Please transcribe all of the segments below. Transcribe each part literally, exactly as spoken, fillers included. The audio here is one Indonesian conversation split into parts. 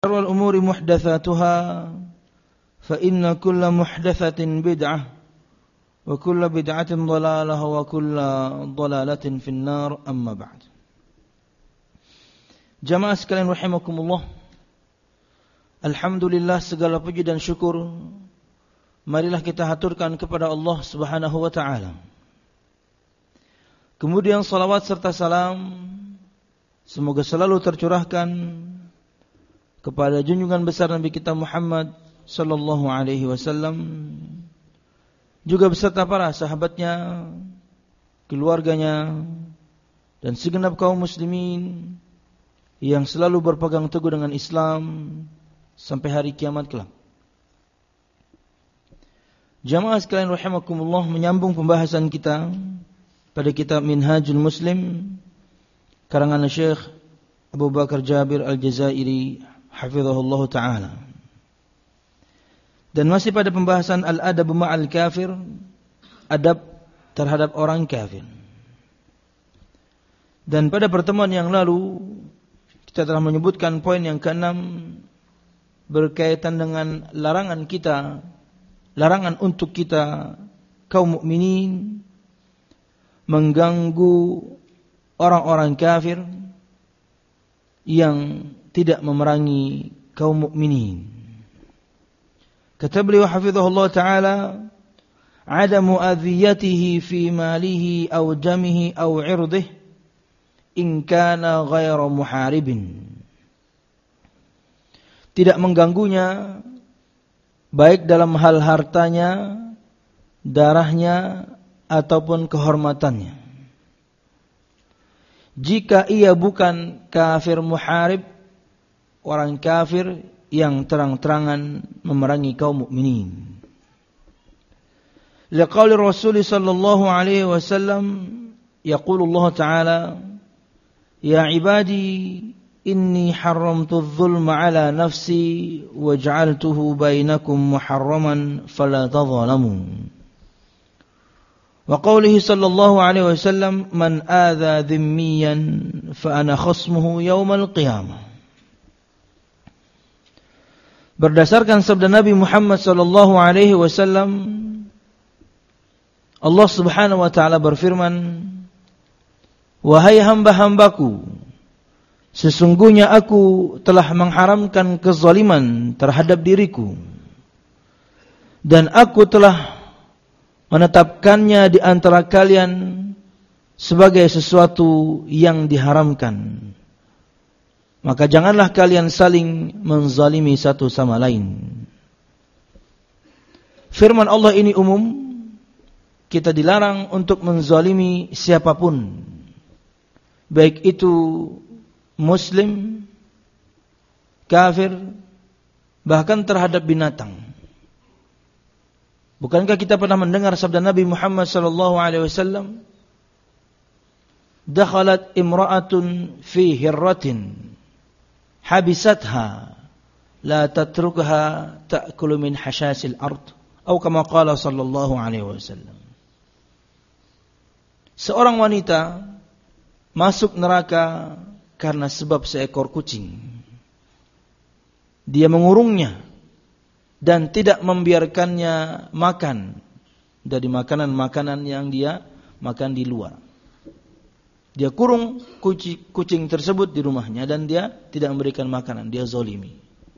شر الأمور محدثاتها فإن كل محدثة بدعة وكل بدعة ضلالة وكل ضلالة في النار أما بعد. Jamaah sekalian rahimakumullah, alhamdulillah, segala puji dan syukur marilah kita haturkan kepada Allah Subhanahu wa taala. Kemudian salawat serta salam semoga selalu tercurahkan kepada junjungan besar Nabi kita Muhammad sallallahu alaihi wasallam, juga beserta para sahabatnya, keluarganya, dan segenap kaum muslimin yang selalu berpegang teguh dengan Islam sampai hari kiamat kelak. Jamaah sekalian rahimakumullah, menyambung pembahasan kita pada kitab Minhajul Muslim karangan Syekh Abu Bakar Jabir Al-Jazairi hafizahullah ta'ala. Dan masih pada pembahasan al-adab ma'al kafir, adab terhadap orang kafir. Dan pada pertemuan yang lalu kita telah menyebutkan poin yang keenam berkaitan dengan larangan kita, larangan untuk kita kaum mukminin mengganggu orang-orang kafir yang tidak memerangi kaum mukminin. Kata beliau hafizahullah ta'ala, adamu adhiyatihi fi malihi aw jamihi aw irdih in kana ghayra muharibin. Tidak mengganggunya baik dalam hal hartanya, darahnya, ataupun kehormatannya, jika ia bukan kafir muharib, orang kafir yang terang-terangan memerangi kaum mukminin. Liqauli Rasul sallallahu alaihi wasallam, yaqulu Allah ta'ala, ya ibadi inni haramtu adh-dhulma ala nafsi wa ja'altuhu bainakum muharraman fala tadhalamu. Wa qawlihi sallallahu alaihi wasallam, man adha dhimmiyan fa ana khasmuhu yawmal qiyamah. Berdasarkan sabda Nabi Muhammad sallallahu alaihi wasallam, Allah Subhanahu wa taala berfirman, wahai hamba-hambaku, sesungguhnya aku telah mengharamkan kezaliman terhadap diriku, dan aku telah menetapkannya di antara kalian sebagai sesuatu yang diharamkan. Maka janganlah kalian saling menzalimi satu sama lain. Firman Allah ini umum, kita dilarang untuk menzalimi siapapun, baik itu muslim, kafir, bahkan terhadap binatang. Bukankah kita pernah mendengar sabda Nabi Muhammad sallallahu alaihi wasallam, dakhalat imra'atun fi hirratin habisatha la tatrukha ta'kulu min hashasil ard, atau kama qala sallallahu alaihi wasallam. Seorang wanita masuk neraka karena sebab seekor kucing. Dia mengurungnya dan tidak membiarkannya makan dari makanan-makanan yang dia makan di luar. Dia kurung kucing, kucing tersebut di rumahnya dan dia tidak memberikan makanan, dia zalimi.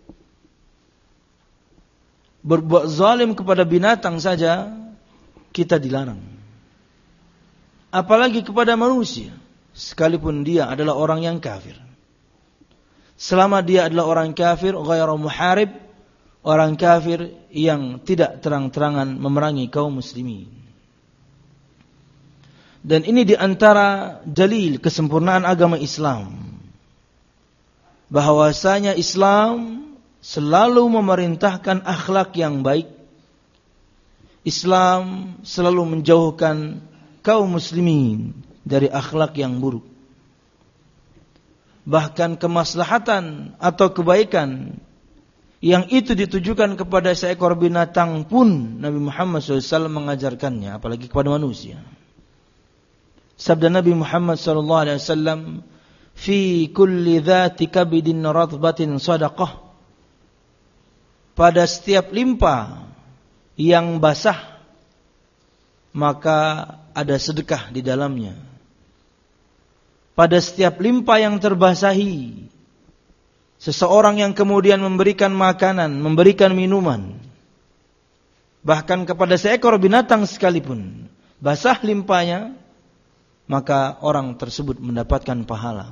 Berbuat zalim kepada binatang saja kita dilarang, apalagi kepada manusia, sekalipun dia adalah orang yang kafir. Selama dia adalah orang kafir ghairu muharib, orang kafir yang tidak terang-terangan memerangi kaum muslimin. Dan ini diantara dalil kesempurnaan agama Islam, bahwasanya Islam selalu memerintahkan akhlak yang baik. Islam selalu menjauhkan kaum muslimin dari akhlak yang buruk. Bahkan kemaslahatan atau kebaikan yang itu ditujukan kepada seekor binatang pun Nabi Muhammad shallallahu alaihi wasallam mengajarkannya, apalagi kepada manusia. Sabda Nabi Muhammad sallallahu alaihi wasallam, fi kulli dhati kabidin ratbatin sadaqah pada setiap limpa yang basah maka ada sedekah di dalamnya. Pada setiap limpa yang terbasahi, seseorang yang kemudian memberikan makanan, memberikan minuman, bahkan kepada seekor binatang sekalipun, basah limpanya, maka orang tersebut mendapatkan pahala.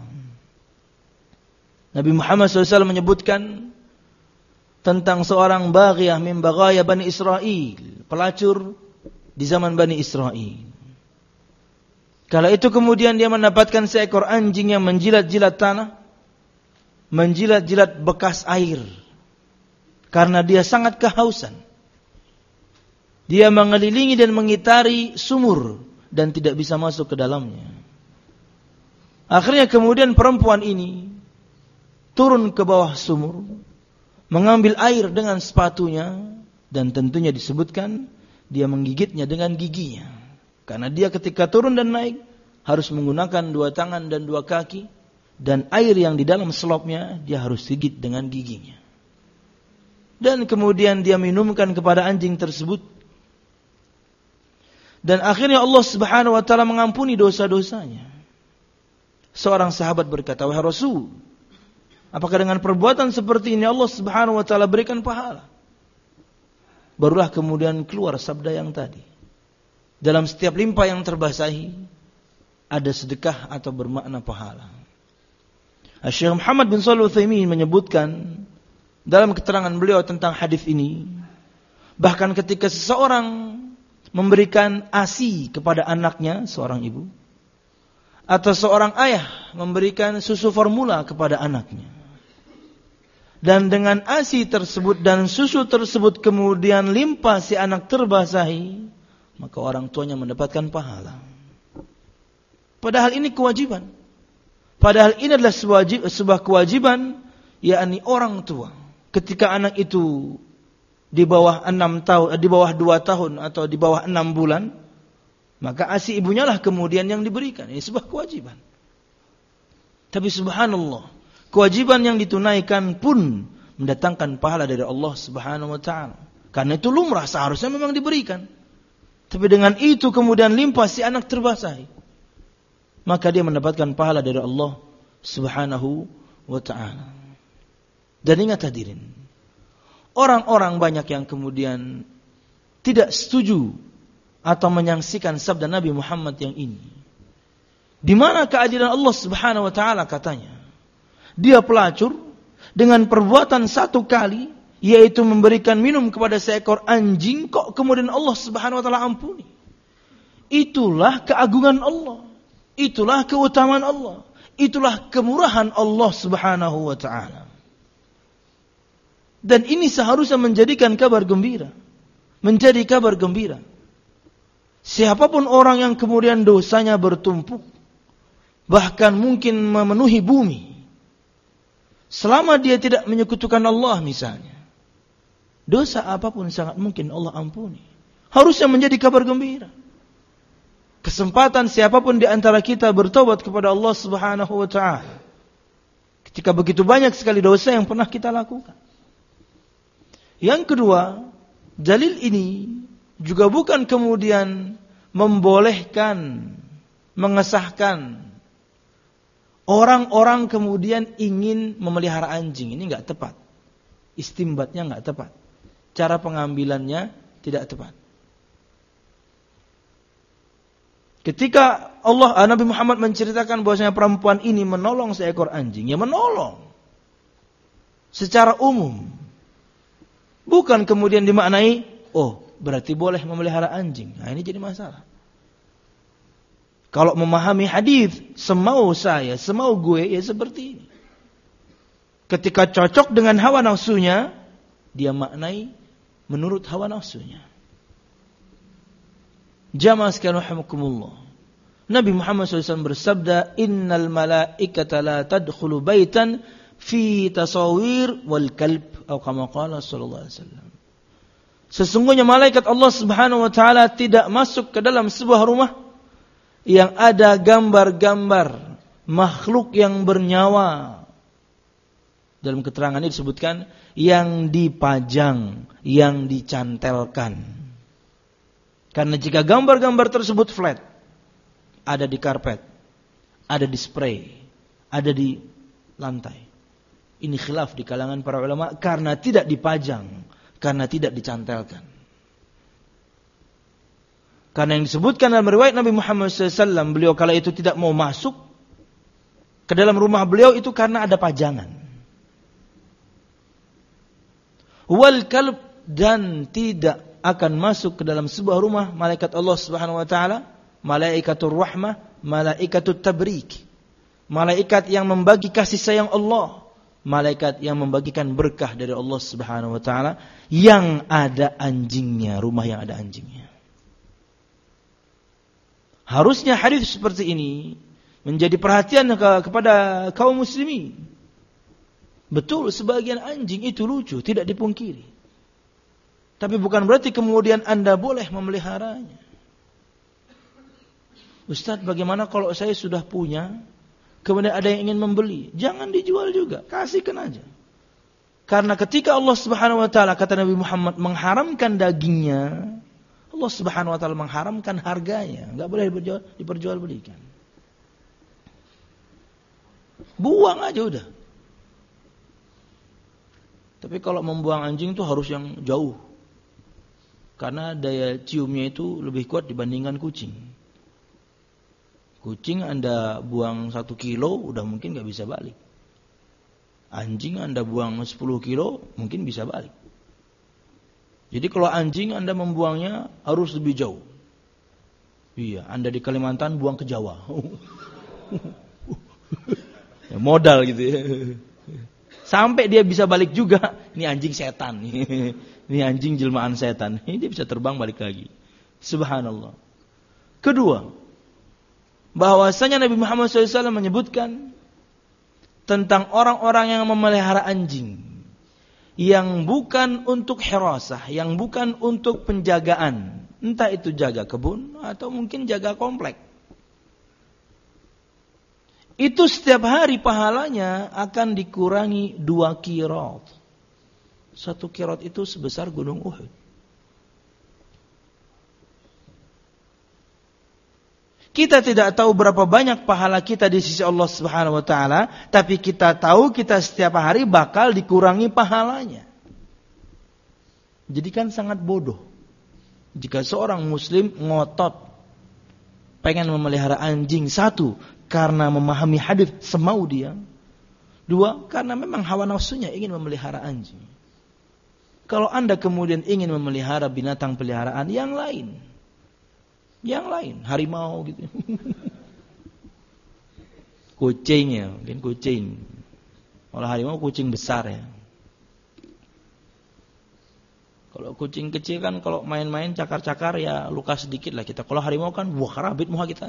Nabi Muhammad shallallahu alaihi wasallam menyebutkan tentang seorang baghiyah min baghaya Bani Israel, pelacur di zaman Bani Israel. Kala itu kemudian dia mendapatkan seekor anjing yang menjilat-jilat tanah, menjilat-jilat bekas air, karena dia sangat kehausan. Dia mengelilingi dan mengitari sumur dan tidak bisa masuk ke dalamnya. Akhirnya kemudian perempuan ini turun ke bawah sumur, mengambil air dengan sepatunya, dan tentunya disebutkan dia menggigitnya dengan giginya. Karena dia ketika turun dan naik harus menggunakan dua tangan dan dua kaki, dan air yang di dalam selopnya dia harus gigit dengan giginya. Dan kemudian dia minumkan kepada anjing tersebut. Dan akhirnya Allah Subhanahu wa taala mengampuni dosa-dosanya. Seorang sahabat berkata, "Wahai Rasul, apakah dengan perbuatan seperti ini Allah Subhanahu wa taala berikan pahala?" Barulah kemudian keluar sabda yang tadi. Dalam setiap limpa yang terbasahi ada sedekah atau bermakna pahala. Syekh Muhammad bin Shalih Al-Utsaimin menyebutkan dalam keterangan beliau tentang hadis ini, bahkan ketika seseorang memberikan ASI kepada anaknya, seorang ibu, atau seorang ayah memberikan susu formula kepada anaknya, dan dengan ASI tersebut dan susu tersebut kemudian limpah si anak terbasahi, maka orang tuanya mendapatkan pahala. Padahal ini kewajiban. Padahal ini adalah sebuah kewajiban, yakni orang tua. Ketika anak itu di bawah enam tahun, di bawah dua tahun atau di bawah enam bulan, maka ASI ibunya lah kemudian yang diberikan. Ini sebuah kewajiban. Tapi subhanallah, kewajiban yang ditunaikan pun mendatangkan pahala dari Allah Subhanahu wa taala. Karena itu lumrah, seharusnya memang diberikan. Tapi dengan itu kemudian limpah si anak terbasahi, maka dia mendapatkan pahala dari Allah Subhanahu wa ta'ala. Dan ingat hadirin, orang-orang banyak yang kemudian tidak setuju atau menyaksikan sabda Nabi Muhammad yang ini. Di mana keadilan Allah Subhanahu wa ta'ala katanya? Dia pelacur dengan perbuatan satu kali, yaitu memberikan minum kepada seekor anjing, kok kemudian Allah Subhanahu wa taala ampuni. Itulah keagungan Allah, itulah keutamaan Allah, itulah kemurahan Allah Subhanahu wa taala. Dan ini seharusnya menjadikan kabar gembira, menjadi kabar gembira. Siapapun orang yang kemudian dosanya bertumpuk, bahkan mungkin memenuhi bumi, selama dia tidak menyekutukan Allah misalnya, dosa apapun sangat mungkin Allah ampuni. Harusnya menjadi kabar gembira. Kesempatan siapapun di antara kita bertobat kepada Allah Subhanahu wa taala, ketika begitu banyak sekali dosa yang pernah kita lakukan. Yang kedua, dalil ini juga bukan kemudian membolehkan, mengesahkan orang-orang kemudian ingin memelihara anjing. Ini enggak tepat. Istimbatnya enggak tepat. Cara pengambilannya tidak tepat. Ketika Allah Nabi Muhammad menceritakan bahwasanya perempuan ini menolong seekor anjing, ya menolong secara umum. Bukan kemudian dimaknai, oh berarti boleh memelihara anjing. Nah ini jadi masalah. Kalau memahami hadis semau saya, semau gue, ya seperti ini. Ketika cocok dengan hawa nafsunya, dia maknai menurut hawa nafsunya. Jamaah sekalian rahimakumullah. Nabi Muhammad shallallahu alaihi wasallam bersabda, "Innal malaikata la tadkhulu baitan fi tasawir wal kalb," atau kama qala sallallahu alaihi wasallam. Sesungguhnya malaikat Allah Subhanahu wa taala tidak masuk ke dalam sebuah rumah yang ada gambar-gambar makhluk yang bernyawa, Dalam keterangan ini disebutkan yang dipajang, yang dicantelkan. Karena jika gambar-gambar tersebut flat, ada di karpet, ada di spray, ada di lantai. Ini khilaf di kalangan para ulama karena tidak dipajang, karena tidak dicantelkan. Karena yang disebutkan dalam riwayat Nabi Muhammad shallallahu alaihi wasallam, beliau kala itu tidak mau masuk ke dalam rumah beliau itu karena ada pajangan. Wal kalb, dan tidak akan masuk ke dalam sebuah rumah malaikat Allah Subhanahu wa taala, malaikatur rahmah, malaikatut tabrik. Malaikat yang membagi kasih sayang Allah, malaikat yang membagikan berkah dari Allah Subhanahu wa taala yang ada anjingnya, rumah yang ada anjingnya. Harusnya hadis seperti ini menjadi perhatian ke, kepada kaum muslimin. Betul, sebagian anjing itu lucu, tidak dipungkiri. Tapi bukan berarti kemudian Anda boleh memeliharanya. Ustaz, bagaimana kalau saya sudah punya, kemudian ada yang ingin membeli? Jangan dijual juga, kasihkan aja. Karena ketika Allah Subhanahu wa taala, kata Nabi Muhammad, mengharamkan dagingnya, Allah Subhanahu wa taala mengharamkan harganya, enggak boleh diperjual, diperjualbelikan. Buang aja udah. Tapi kalau membuang anjing itu harus yang jauh. Karena daya ciumnya itu lebih kuat dibandingkan kucing. Kucing Anda buang satu kilo, udah mungkin gak bisa balik. Anjing Anda buang sepuluh kilo, mungkin bisa balik. Jadi kalau anjing Anda membuangnya harus lebih jauh. Iya, Anda di Kalimantan buang ke Jawa. Ya, modal gitu ya. Sampai dia bisa balik juga. Ini anjing setan. Ini anjing jelmaan setan. Ini dia bisa terbang balik lagi. Subhanallah. Kedua, bahwasanya Nabi Muhammad shallallahu alaihi wasallam menyebutkan tentang orang-orang yang memelihara anjing yang bukan untuk hirasah, yang bukan untuk penjagaan, entah itu jaga kebun atau mungkin jaga komplek. Itu setiap hari pahalanya akan dikurangi dua qirat. Satu qirat itu sebesar gunung Uhud. Kita tidak tahu berapa banyak pahala kita di sisi Allah Subhanahu wa taala, tapi kita tahu kita setiap hari bakal dikurangi pahalanya. Jadi kan sangat bodoh jika seorang muslim ngotot pengen memelihara anjing, satu, karena memahami hadis semau dia. Dua, karena memang hawa nafsunya ingin memelihara anjing. Kalau Anda kemudian ingin memelihara binatang peliharaan yang lain, yang lain, harimau gitu. Kucing ya, mungkin kucing. Kalau harimau kucing besar ya. Kalau kucing kecil kan kalau main-main cakar-cakar ya luka sedikit lah kita. Kalau harimau kan wah karabit muha kita.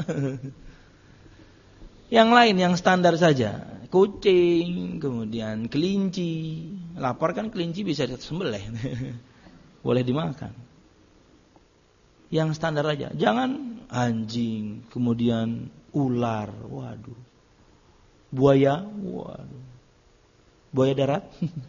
Yang lain yang standar saja, kucing, kemudian kelinci. Lapar kan kelinci bisa disembelih, boleh dimakan. Yang standar aja, jangan anjing, kemudian ular, waduh, buaya, waduh, buaya darat,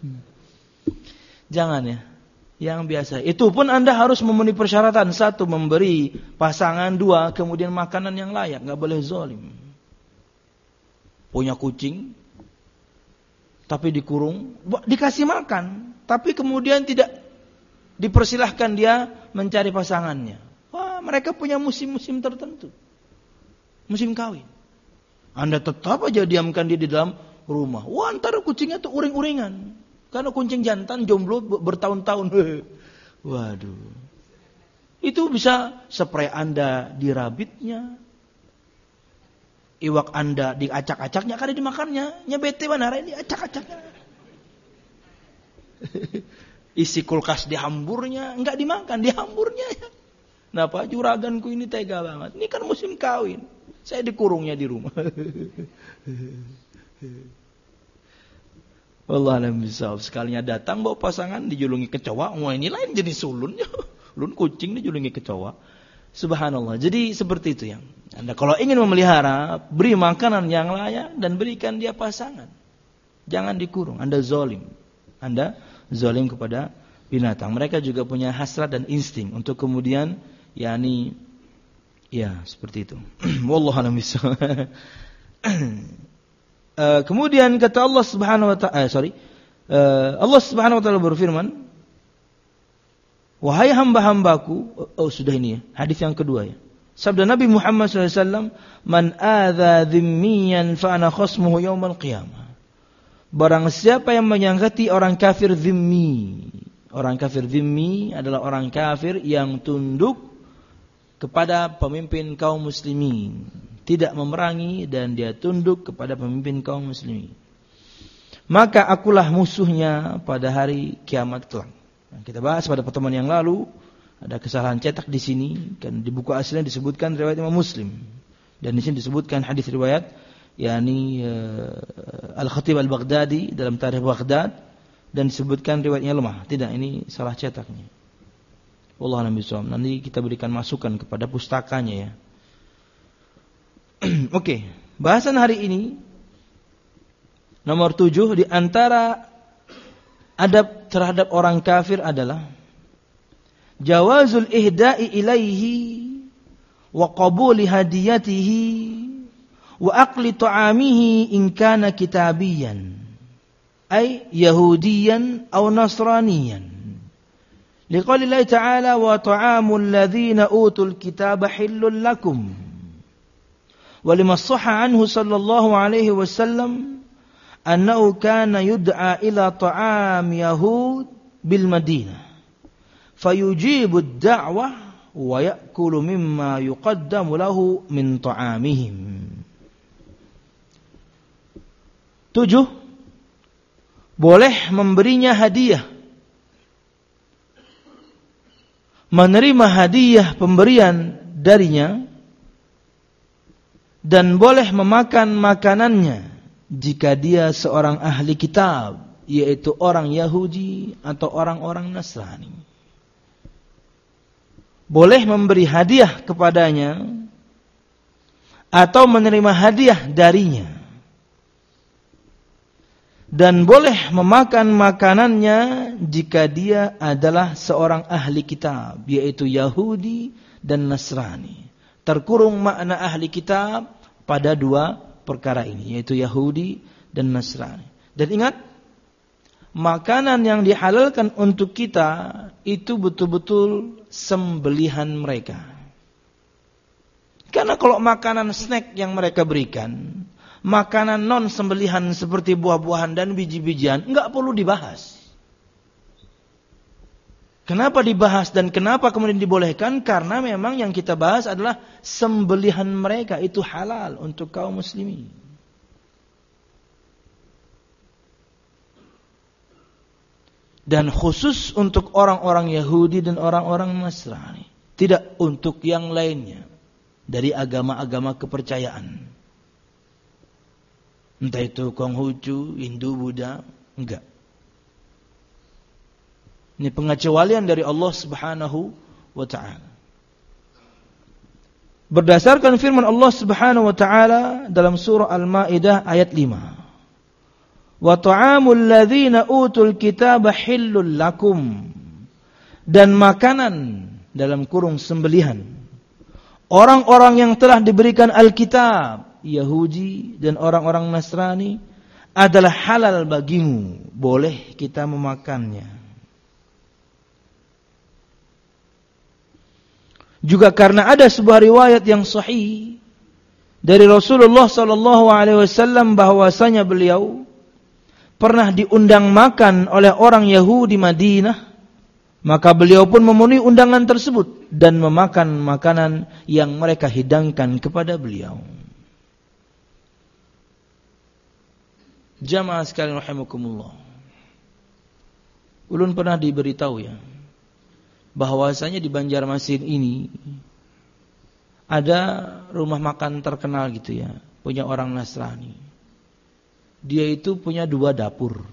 jangan ya. Yang biasa, itu pun Anda harus memenuhi persyaratan, satu memberi pasangan, dua kemudian makanan yang layak, nggak boleh zalim. Punya kucing, tapi dikurung, dikasih makan, tapi kemudian tidak dipersilahkan dia mencari pasangannya. Wah, mereka punya musim-musim tertentu, musim kawin. Anda tetap aja diamkan dia di dalam rumah. Wah, antara kucingnya tuh uring-uringan, karena kucing jantan jomblo bertahun-tahun. Waduh, itu bisa spray Anda di rabitnya. Iwak Anda diacak-acaknya, karena dimakannya. Nya bete mana ini acak-acaknya. Isi kulkas dihamburnya, enggak dimakan, dihamburnya. Kenapa juraganku ini tega banget? Ini kan musim kawin. Saya dikurungnya di rumah. Wallah alam bisawab. Sekalinya datang bawa pasangan dijulungi kecoa. Wah, ini lain jenis ulun. Ulun kucing dijulungi kecoa. Subhanallah. Jadi seperti itu yang Anda kalau ingin memelihara, beri makanan yang layak dan berikan dia pasangan. Jangan dikurung, Anda zalim. Anda zalim kepada binatang. Mereka juga punya hasrat dan insting untuk kemudian yakni ya seperti itu. Wallahu a'lam bishawab. uh, kemudian kata Allah Subhanahu wa taala, sorry. Uh, Allah Subhanahu wa taala berfirman, "Wahai hamba-hambaku," oh, oh sudah ini ya, hadis yang kedua ya. Sabda Nabi Muhammad sallallahu alaihi wasallam, "Man adza dhimmiyan fa ana khasmuhu yaumal qiyamah." Barang siapa yang menyakiti orang kafir dhimmi. Orang kafir dhimmi adalah orang kafir yang tunduk kepada pemimpin kaum muslimin, tidak memerangi dan dia tunduk kepada pemimpin kaum muslimin. Maka akulah musuhnya pada hari kiamat kelak. Kita bahas pada pertemuan yang lalu, ada kesalahan cetak di sini, kan di buku aslinya disebutkan riwayat Imam Muslim, dan di sini disebutkan hadis riwayat yakni uh, Al-Khatib Al-Baghdadi dalam Tarikh Baghdad, dan disebutkan riwayatnya lemah. Tidak, ini salah cetaknya. Wallahu a'lam bishawab. Nanti kita berikan masukan kepada pustakanya ya. Oke, okay. Bahasan hari ini nomor tujuh, di antara adab terhadap orang kafir adalah jawazul ihda'i ilaihi wa qabuli hadiyatihi wa aqli ta'amihi in kana kitabiyan ay yahudiyan aw nasraniyan. Liqaulillahi ta'ala wa ta'amul ladzina utul kitaba hillul lakum. Wa lima sahha anhu sallallahu alaihi wasallam annahu kana yud'a ila ta'am yahud bil Madinah fayujibu ad-da'wah wa ya'kulu mimma yuqaddamu lahu min ta'amihim. Tujuh, boleh memberinya hadiah, menerima hadiah pemberian darinya, dan boleh memakan makanannya jika dia seorang ahli kitab, yaitu orang Yahudi atau orang-orang Nasrani. Boleh memberi hadiah kepadanya atau menerima hadiah darinya, dan boleh memakan makanannya jika dia adalah seorang ahli kitab, yaitu Yahudi dan Nasrani. Terkurung makna ahli kitab pada dua perkara ini, yaitu Yahudi dan Nasrani. Dan ingat, makanan yang dihalalkan untuk kita itu betul-betul sembelihan mereka. Karena kalau makanan snack yang mereka berikan, makanan non sembelihan seperti buah-buahan dan biji-bijian, enggak perlu dibahas. Kenapa dibahas dan kenapa kemudian dibolehkan? Karena memang yang kita bahas adalah sembelihan mereka, itu halal untuk kaum muslimin. Dan khusus untuk orang-orang Yahudi dan orang-orang Nasrani, tidak untuk yang lainnya dari agama-agama kepercayaan. Entah itu Konghucu, Hindu, Buddha, enggak. Ini pengecualian dari Allah Subhanahu wa taala. Berdasarkan firman Allah Subhanahu wa taala dalam surah Al-Maidah ayat lima. Wa ta'amul ladzina utul kitaba hillul lakum. Dan makanan dalam kurung sembelihan orang-orang yang telah diberikan Alkitab, Yahudi dan orang-orang Nasrani, adalah halal bagimu, boleh kita memakannya. Juga karena ada sebuah riwayat yang sahih dari Rasulullah sallallahu alaihi wasallam bahwasanya beliau pernah diundang makan oleh orang Yahudi Madinah, maka beliau pun memenuhi undangan tersebut dan memakan makanan yang mereka hidangkan kepada beliau. Jamaah sekalian rahimakumullah. Ulun pernah diberitahu ya, bahwasanya di Banjarmasin ini ada rumah makan terkenal gitu ya, punya orang Nasrani. Dia itu punya dua dapur,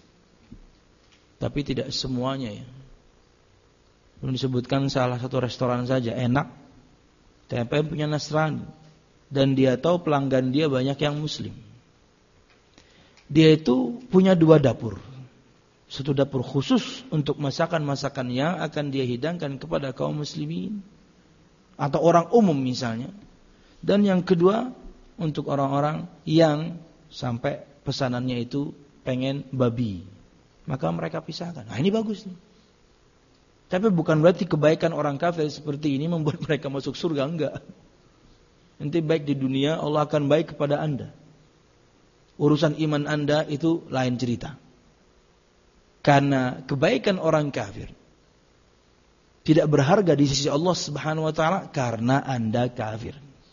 tapi tidak semuanya ya. Belum disebutkan salah satu restoran saja enak, tapi punya Nasrani, dan dia tahu pelanggan dia banyak yang Muslim. dia itu punya dua dapur. Satu dapur khusus untuk masakan-masakan yang akan dia hidangkan kepada kaum muslimin atau orang umum misalnya. Dan yang kedua untuk orang-orang yang sampai pesanannya itu pengen babi, maka mereka pisahkan. Nah ini bagus nih. Tapi bukan berarti kebaikan orang kafir seperti ini membuat mereka masuk surga, enggak. Nanti baik di dunia Allah akan baik kepada anda. Urusan iman anda itu lain cerita. Karena kebaikan orang kafir tidak berharga di sisi Allah Subhanahu wa taala karena anda kafir.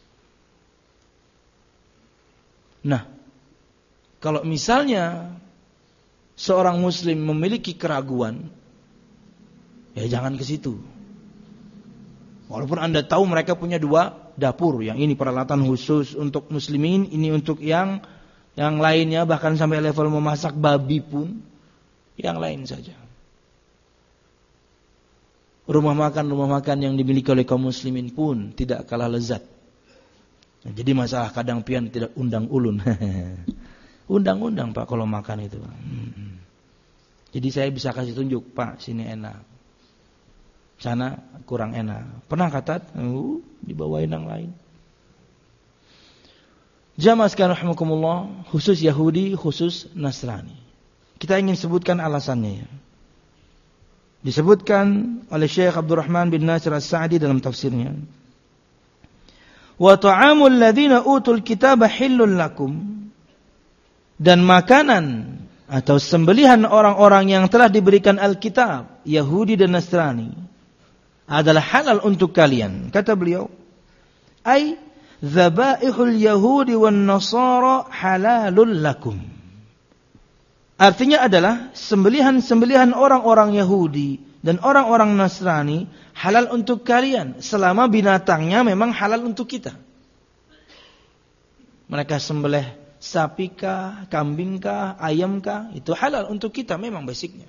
Nah, kalau misalnya seorang muslim memiliki keraguan, ya jangan ke situ. Walaupun anda tahu mereka punya dua dapur, yang ini peralatan khusus untuk muslimin, ini untuk yang yang lainnya, bahkan sampai level memasak babi pun, yang lain saja. Rumah makan rumah makan yang dimiliki oleh kaum muslimin pun tidak kalah lezat. Nah, jadi masalah kadang pian tidak undang ulun. Undang-undang Pak kalau makan itu. Hmm. Jadi saya bisa kasih tunjuk, Pak sini enak, sana kurang enak. Pernah katat, uh, dibawain yang lain. Jamaah sekalian rahimakumullah, khusus Yahudi, khusus Nasrani. Kita ingin sebutkan alasannya ya. Disebutkan oleh Syekh Abdurrahman bin Nasir As-Sa'di dalam tafsirnya. Wa ta'amul ladzina utul kitaba hillul lakum. Dan makanan atau sembelihan orang-orang yang telah diberikan Alkitab, Yahudi dan Nasrani, adalah halal untuk kalian. Kata beliau, ay dzabaihul yahudi wan nasara halalul lakum. Artinya adalah sembelihan-sembelihan orang-orang Yahudi dan orang-orang Nasrani halal untuk kalian selama binatangnya memang halal untuk kita. Mereka sembelih sapi kah, kambing kah, ayam kah, itu halal untuk kita memang basicnya.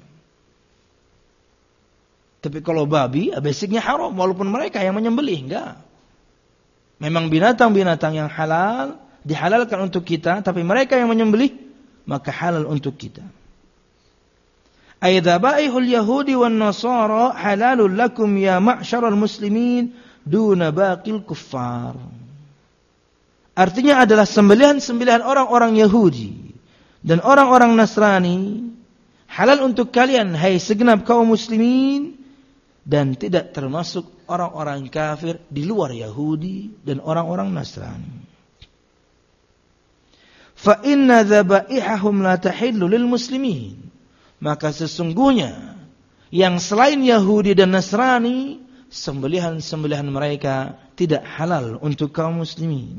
Tapi kalau babi, basicnya haram walaupun mereka yang menyembelih, enggak. Memang binatang-binatang yang halal dihalalkan untuk kita, tapi mereka yang menyembelih maka halal untuk kita. Aidzabaihul yahudi wan nasara halalul lakum ya ma'syaral muslimin duna baqil kuffar. Artinya adalah sembelihan-sembelihan orang-orang Yahudi dan orang-orang Nasrani halal untuk kalian hai segenap kaum muslimin dan tidak termasuk orang-orang kafir di luar Yahudi dan orang-orang Nasrani. Fa inna dzabaihahum la tahillu lil muslimin. Maka sesungguhnya yang selain Yahudi dan Nasrani, sembelihan-sembelihan mereka tidak halal untuk kaum muslimin.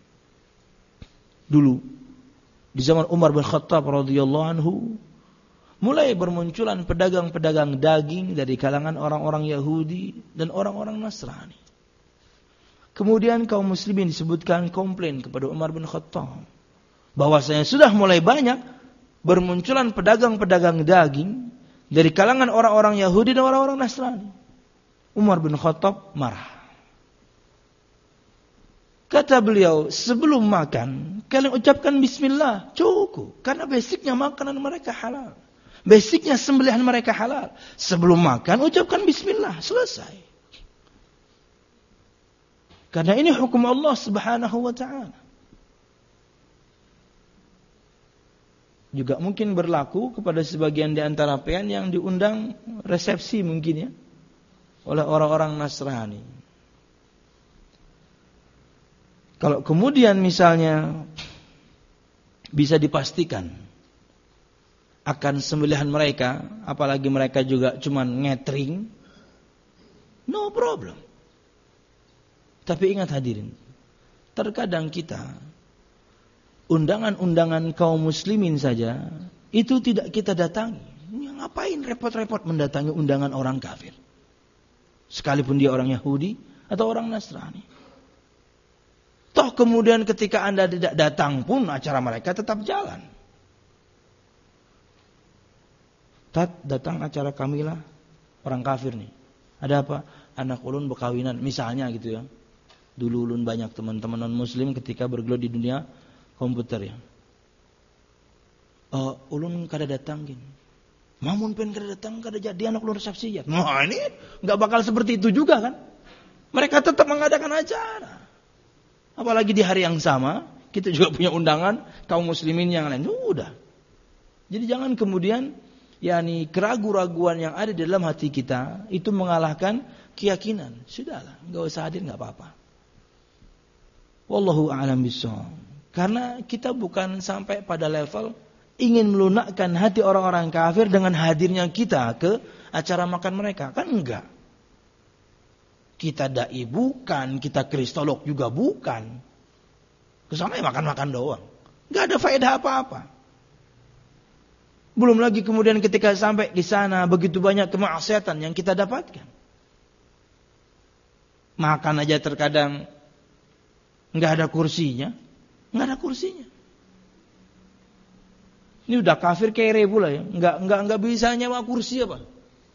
Dulu di zaman Umar bin Khattab radhiyallahu anhu, mulai bermunculan pedagang-pedagang daging dari kalangan orang-orang Yahudi dan orang-orang Nasrani. Kemudian kaum muslimin disebutkan komplain kepada Umar bin Khattab bahwasanya sudah mulai banyak bermunculan pedagang-pedagang daging dari kalangan orang-orang Yahudi dan orang-orang Nasrani. Umar bin Khattab marah. Kata beliau, sebelum makan kalian ucapkan bismillah, cukup. Karena basicnya makanan mereka halal. Basicnya sembelihan mereka halal. Sebelum makan ucapkan bismillah, selesai. Karena ini hukum Allah Subhanahu wa taala. Juga mungkin berlaku kepada sebagian di antara pian yang diundang resepsi mungkin ya oleh orang-orang Nasrani. Kalau kemudian misalnya bisa dipastikan akan sembelihan mereka, apalagi mereka juga cuman ngetring, no problem. Tapi ingat hadirin, terkadang kita undangan-undangan kaum muslimin saja itu tidak kita datangi. Ngapain repot-repot mendatangi undangan orang kafir? Sekalipun dia orang Yahudi atau orang Nasrani. Toh kemudian ketika Anda tidak datang pun acara mereka tetap jalan. Tat, datang acara kamilah orang kafir nih. Ada apa? Anak ulun berkawinan misalnya gitu ya. Dulu ulun banyak teman-teman non muslim ketika bergelut di dunia komputer ya. uh, ulun kada datang gini. Mamun pen kada datang, kada jadi anak ulun resepsi ya. Nah ini nggak bakal seperti itu juga kan? Mereka tetap mengadakan acara. Apalagi di hari yang sama, kita juga punya undangan kaum muslimin yang lain. Udah. Jadi jangan kemudian yakni keraguan-raguan yang ada di dalam hati kita itu mengalahkan keyakinan. Sudahlah, enggak usah hadir enggak apa-apa. Wallahu a'lam bishawab. Karena kita bukan sampai pada level ingin melunakkan hati orang-orang kafir dengan hadirnya kita ke acara makan mereka. Kan enggak. Kita dai bukan, kita kristolog juga bukan. Kesana ya makan-makan doang. Enggak ada faedah apa-apa. Belum lagi kemudian ketika sampai di sana begitu banyak kemaksiatan yang kita dapatkan. Makan aja terkadang enggak ada kursinya, enggak ada kursinya. Ini udah kafir kere pula ya, enggak enggak enggak bisa nyewa kursi apa.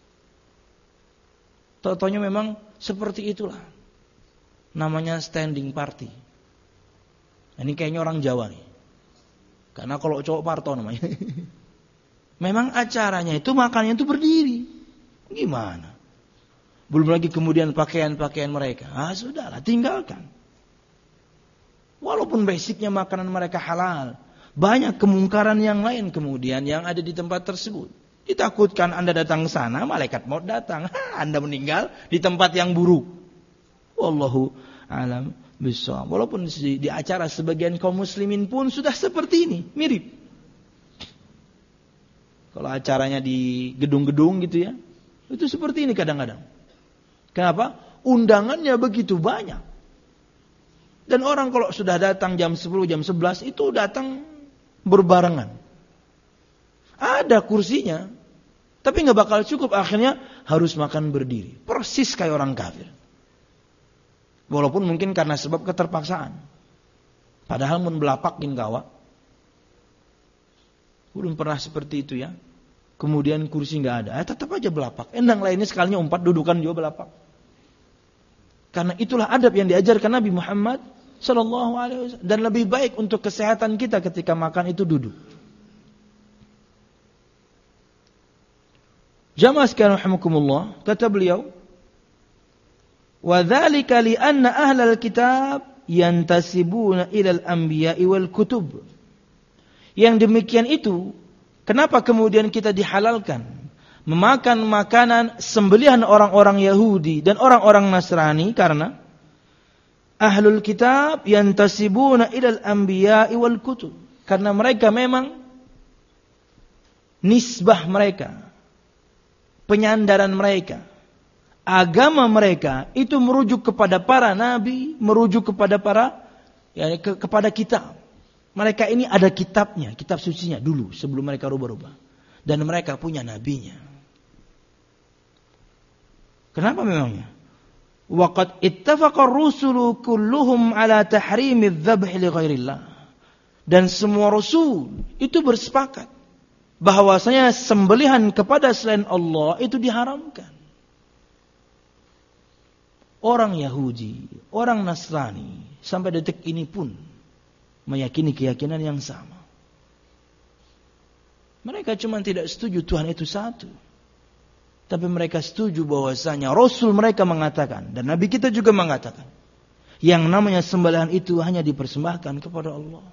Totonya memang seperti itulah. Namanya standing party. Ini kayaknya orang Jawa nih. Karena kalau cowok parto namanya. Memang acaranya itu makannya itu berdiri. Gimana? Belum lagi kemudian pakaian-pakaian mereka. Ah sudahlah, tinggalkan. Walaupun basicnya makanan mereka halal, banyak kemungkaran yang lain kemudian yang ada di tempat tersebut. Ditakutkan Anda datang ke sana, malaikat maut datang. Ha, Anda meninggal di tempat yang buruk. Wallahu a'lam bishawab. Walaupun di, di acara sebagian kaum muslimin pun sudah seperti ini, mirip. Kalau acaranya di gedung-gedung gitu ya, itu seperti ini kadang-kadang. Kenapa? Undangannya begitu banyak. Dan orang kalau sudah datang jam sepuluh, jam sebelas, itu datang berbarengan. Ada kursinya, tapi gak bakal cukup. Akhirnya harus makan berdiri. Persis kayak orang kafir. Walaupun mungkin karena sebab keterpaksaan. Padahal mun belapakin kawa. Belum pernah seperti itu ya. Kemudian kursi nggak ada, eh, tetap aja belapak. Endang lainnya sekalinya umpat, dudukan juga belapak. Karena itulah adab yang diajarkan Nabi Muhammad Sallallahu Alaihi Wasallam. Dan lebih baik untuk kesehatan kita ketika makan itu duduk. Jamaah sekalian rahimakumullah, kata beliau, wa dzalika li anna ahlal kitab yantasibuna ilal anbiya'i wal kutub. Yang demikian itu, kenapa kemudian kita dihalalkan memakan makanan sembelihan orang-orang Yahudi dan orang-orang Nasrani? Karena ahlul kitab yantasibuna ilal anbiya'i wal kutub. Karena mereka memang nisbah mereka, penyandaran mereka, agama mereka itu merujuk kepada para nabi, merujuk kepada para ya, ke, kepada kitab. Mereka ini ada kitabnya, kitab sucinya dulu sebelum mereka rubah-rubah. Dan mereka punya nabinya. Kenapa memangnya? Waqad ittafaqa ar-rusulu kulluhum ala tahrimi adh-dhabh li ghairillah. Dan semua rasul itu bersepakat bahwasanya sembelihan kepada selain Allah itu diharamkan. Orang Yahudi, orang Nasrani sampai detik ini pun meyakini keyakinan yang sama. Mereka cuma tidak setuju Tuhan itu satu. Tapi mereka setuju bahwasanya Rasul mereka mengatakan, dan Nabi kita juga mengatakan, yang namanya sembelihan itu hanya dipersembahkan kepada Allah.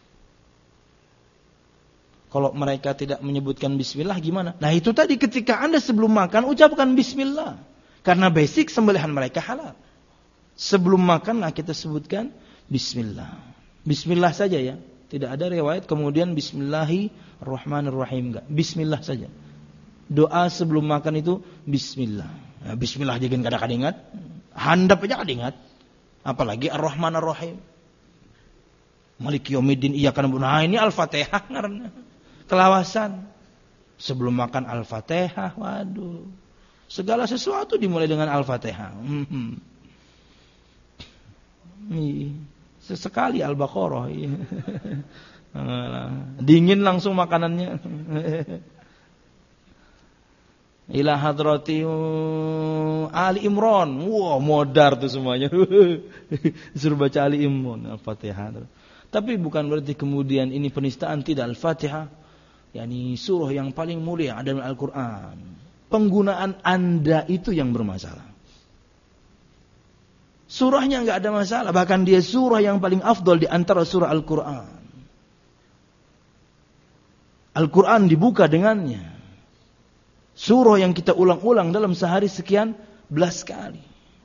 Kalau mereka tidak menyebutkan bismillah gimana? Nah itu tadi ketika Anda sebelum makan ucapkan bismillah. Karena basic sembelihan mereka halal. Sebelum makan lah kita sebutkan bismillah. Bismillah saja ya. Tidak ada riwayat kemudian bismillahirrahmanirrahim. Enggak. Bismillah saja. Doa sebelum makan itu bismillah. Nah, bismillah jangan kadang-kadang ingat. Handap aja kadang ingat. Apalagi ar-Rahman ar-Rahim. Maliki yaumiddin iyyaka na'budu. Nah, ini Al-Fatihah karena kelawasan. Sebelum makan Al-Fatihah, waduh. Segala sesuatu dimulai dengan Al-Fatihah. Hmm. Sesekali Al-Baqarah. Dingin langsung makanannya. Ila hadrati Ali Imran. Wah, modar tuh semuanya. Suruh baca Ali Imran Al-Fatihah. Tapi bukan berarti kemudian ini penistaan, tidak. Al-Fatihah yakni surah yang paling mulia ada dalam Al-Quran. Penggunaan Anda itu yang bermasalah. Surahnya enggak ada masalah, bahkan dia surah yang paling afdal di antara surah Al-Quran. Al-Quran dibuka dengannya. Surah yang kita ulang-ulang dalam sehari sekian belas kali.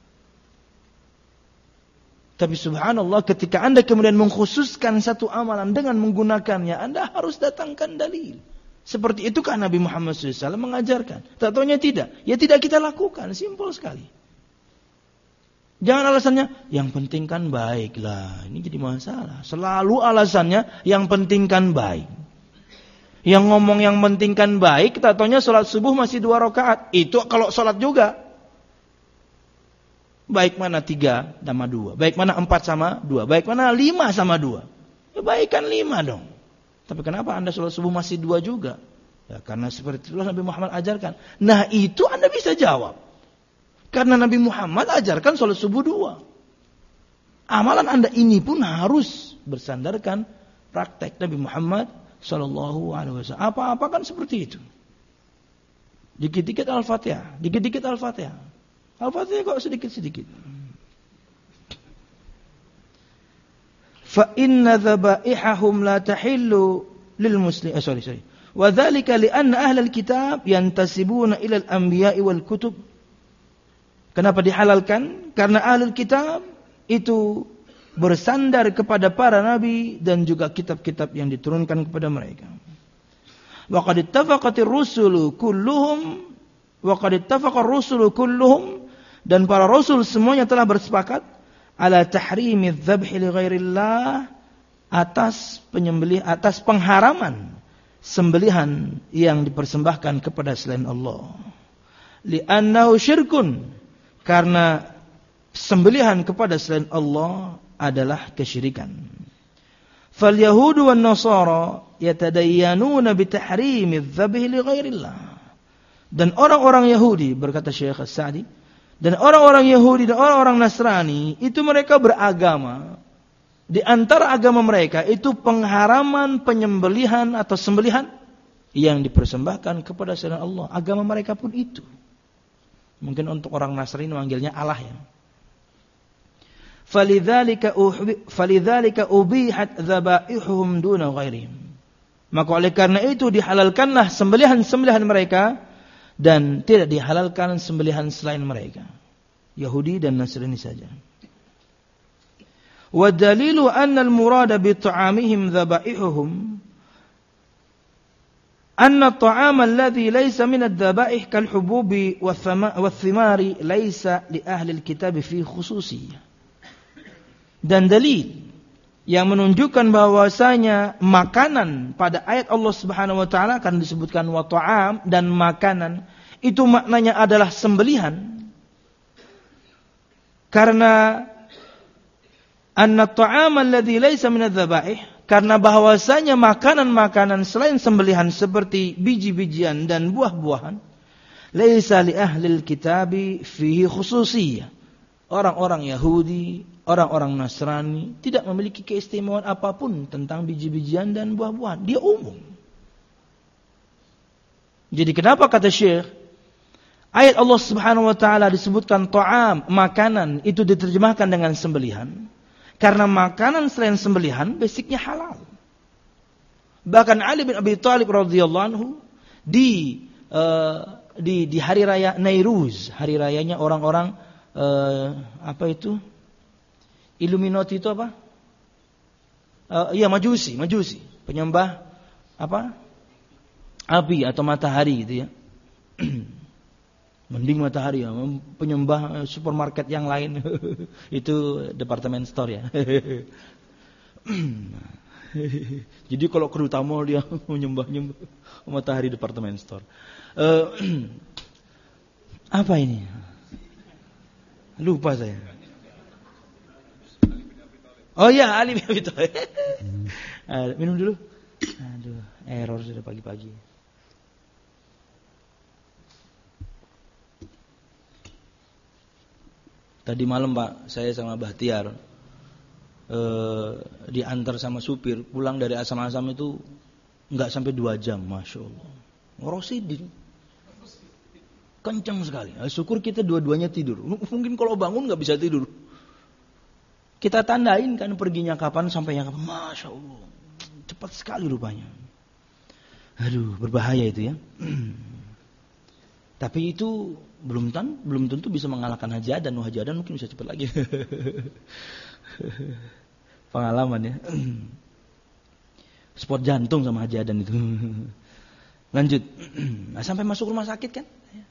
Tapi subhanallah, ketika Anda kemudian mengkhususkan satu amalan dengan menggunakannya, Anda harus datangkan dalil. Seperti itukah Nabi Muhammad shallallahu alaihi wasallam mengajarkan? Tak taunya tidak. Ya tidak kita lakukan, simpel sekali. Jangan alasannya, yang penting kan baik lah. Ini jadi masalah. Selalu alasannya, yang penting kan baik. Yang ngomong yang penting kan baik, tak taunya sholat subuh masih dua rakaat. Itu kalau sholat juga. Baik mana tiga sama dua. Baik mana empat sama dua. Baik mana lima sama dua. Ya baik kan lima dong. Tapi kenapa Anda sholat subuh masih dua juga? Ya karena seperti itulah Nabi Muhammad ajarkan. Nah itu Anda bisa jawab. Karena Nabi Muhammad ajarkan sholat subuh dua. Amalan Anda ini pun harus bersandarkan praktek Nabi Muhammad Sallallahu Alaihi Wasallam. Apa-apa kan seperti itu. Dikit-dikit Al-Fatihah, dikit-dikit Al-Fatihah. Al-Fatihah kok sedikit-sedikit. Fa inna dzabaihahum la tahillu lil muslim. Eh, sorry sorry. Wa dzalika li anna ahlal kitab yantasibuna ila al-anbiya'i wal kutub. Kenapa dihalalkan? Karena ahlul kitab itu bersandar kepada para nabi dan juga kitab-kitab yang diturunkan kepada mereka. Wa qad ittafaqatir rusulu kulluhum wa qad ittafaqar rusulu kulluhum, dan para rasul semuanya telah bersepakat ala tahrimidz dzabhi li ghairillah, atas penyembelih atas pengharaman sembelihan yang dipersembahkan kepada selain Allah. Li'annahu syirkun, karena sembelihan kepada selain Allah adalah kesyirikan. Fal yahudu wan nasara yatadayyanuna bi tahrimidz dzabhi li ghairillah. Dan orang-orang Yahudi, berkata Syekh As-Sa'di, dan orang-orang Yahudi dan orang-orang Nasrani itu mereka beragama. Di antara agama mereka itu pengharaman penyembelihan atau sembelihan yang dipersembahkan kepada selain Allah. Agama mereka pun itu. Mungkin untuk orang Nasrani memanggilnya Allah ya. Falidzalika falidzalika ubihat dzabaihuhum duna ghairihim. Maka oleh karena itu dihalalkanlah sembelihan-sembelihan mereka dan tidak dihalalkan sembelihan selain mereka. Yahudi dan Nasrani saja. Wa dalilu anna al-murada bi ta'amihim dzabaihuhum anna at-ta'am alladhi laysa min ad-dhabaih kal-hububi wath-thimari laysa li ahli al-kitab fi khususiyyah. Dan dalil yang menunjukkan bahwasanya makanan pada ayat Allah Subhanahu wa taala akan disebutkan wa ta'am, dan makanan itu maknanya adalah sembelihan. Karena anna ta'am alladhi laysa min adz-dzabaih, karena bahwasanya makanan-makanan selain sembelihan seperti biji-bijian dan buah-buahan laysa li ahlil kitabi fihi khususiyyah. Orang-orang Yahudi, orang-orang Nasrani tidak memiliki keistimewaan apapun tentang biji-bijian dan buah-buahan. Dia umum. Jadi kenapa kata Syekh, ayat Allah Subhanahu wa taala disebutkan ta'am, makanan, itu diterjemahkan dengan sembelihan? Karena makanan selain sembelihan basicnya halal. Bahkan Ali bin Abi Thalib radhiyallahu anhu di uh, di di hari raya Nairuz, hari rayanya orang-orang uh, apa itu? Illuminati itu apa? Uh, iya Majusi, Majusi, penyembah apa? Api atau matahari gitu ya. Mending matahari ya, penyembah supermarket yang lain. Itu department store ya. Jadi kalau kru tamu dia menyembah-nyembah matahari department store. Uh, apa ini? Lupa saya. Oh ya, Ali bin Abi Thalib. Minum dulu. Aduh, error sudah pagi-pagi. Tadi malam Pak, saya sama Bahtiar eh, diantar sama supir pulang dari Asam-Asam itu Enggak sampai dua jam, Masya Allah. Ngorosidin. Kencang sekali. Syukur kita dua-duanya tidur. Mungkin kalau bangun enggak bisa tidur. Kita tandain kan perginya kapan, sampainya kapan. Masya Allah. Cepat sekali rupanya. Aduh, berbahaya itu ya. Tapi itu belum tan, belum tentu bisa mengalahkan Haji Adan. Haji Adan mungkin bisa cepat lagi. Pengalaman ya. Spot jantung sama Haji Adan itu. Lanjut. Nah, sampai masuk rumah sakit kan?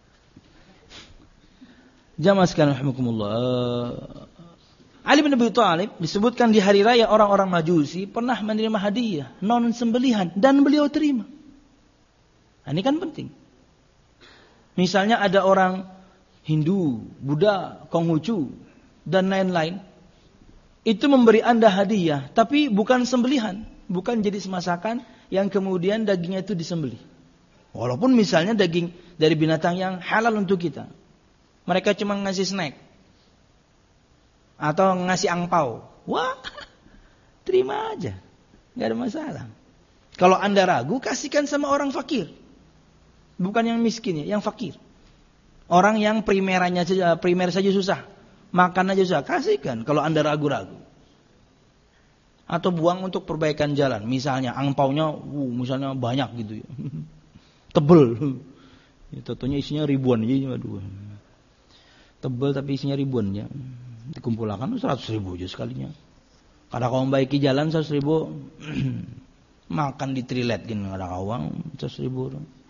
Jamaah sekalian rahimakumullah. Ali bin Abi Thalib disebutkan di hari raya orang-orang Majusi pernah menerima hadiah non sembelihan dan beliau terima. Nah, ini kan penting. Misalnya ada orang Hindu, Buddha, Konghucu dan lain-lain, itu memberi Anda hadiah, tapi bukan sembelihan, bukan jadi masakan yang kemudian dagingnya itu disembelih. Walaupun misalnya daging dari binatang yang halal untuk kita, mereka cuma ngasih snack atau ngasih angpau, wah, terima aja, nggak ada masalah. Kalau Anda ragu, kasihkan sama orang fakir. Bukan yang miskin ya, yang fakir. Orang yang primeranya saja, primer saja susah, makan aja susah, kasihkan kalau Anda ragu-ragu. Atau buang untuk perbaikan jalan, misalnya angpaunya, uh, misalnya banyak gitu ya, tebel, ya, tentunya isinya ribuan aja, aduh, tebel tapi isinya ribuan ya, dikumpulkan seratus ribu aja sekalinya. Kadang kau membaiki jalan seratus ribu, makan di trilet gini, ada kawang seratus ribu.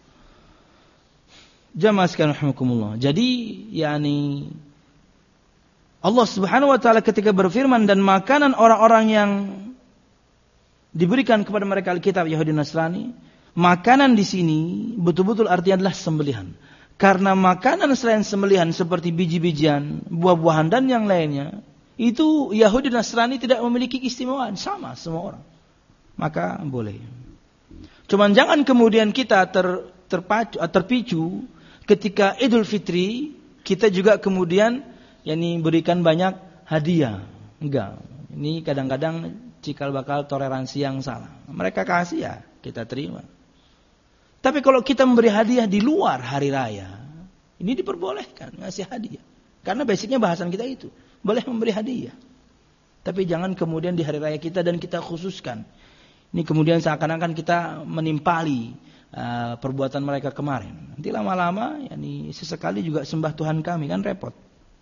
Jamaah sekalian rahimakumullah. Jadi yakni Allah Subhanahu wa taala ketika berfirman dan makanan orang-orang yang diberikan kepada mereka Alkitab Yahudi Nasrani, makanan di sini betul-betul artinya adalah sembelihan. Karena makanan selain sembelihan seperti biji-bijian, buah-buahan dan yang lainnya, itu Yahudi Nasrani tidak memiliki keistimewaan, sama semua orang. Maka boleh. Cuman jangan kemudian kita ter, terpacu, terpicu ketika Idul Fitri kita juga kemudian yakni berikan banyak hadiah. Enggak. Ini kadang-kadang cikal bakal toleransi yang salah. Mereka kasih ya, kita terima. Tapi kalau kita memberi hadiah di luar hari raya, ini diperbolehkan ngasih hadiah. Karena basicnya bahasan kita itu, boleh memberi hadiah. Tapi jangan kemudian di hari raya kita dan kita khususkan. Ini kemudian seakan-akan kita menimpali Uh, perbuatan mereka kemarin. Nanti lama-lama yakni sesekali juga sembah Tuhan kami, kan repot.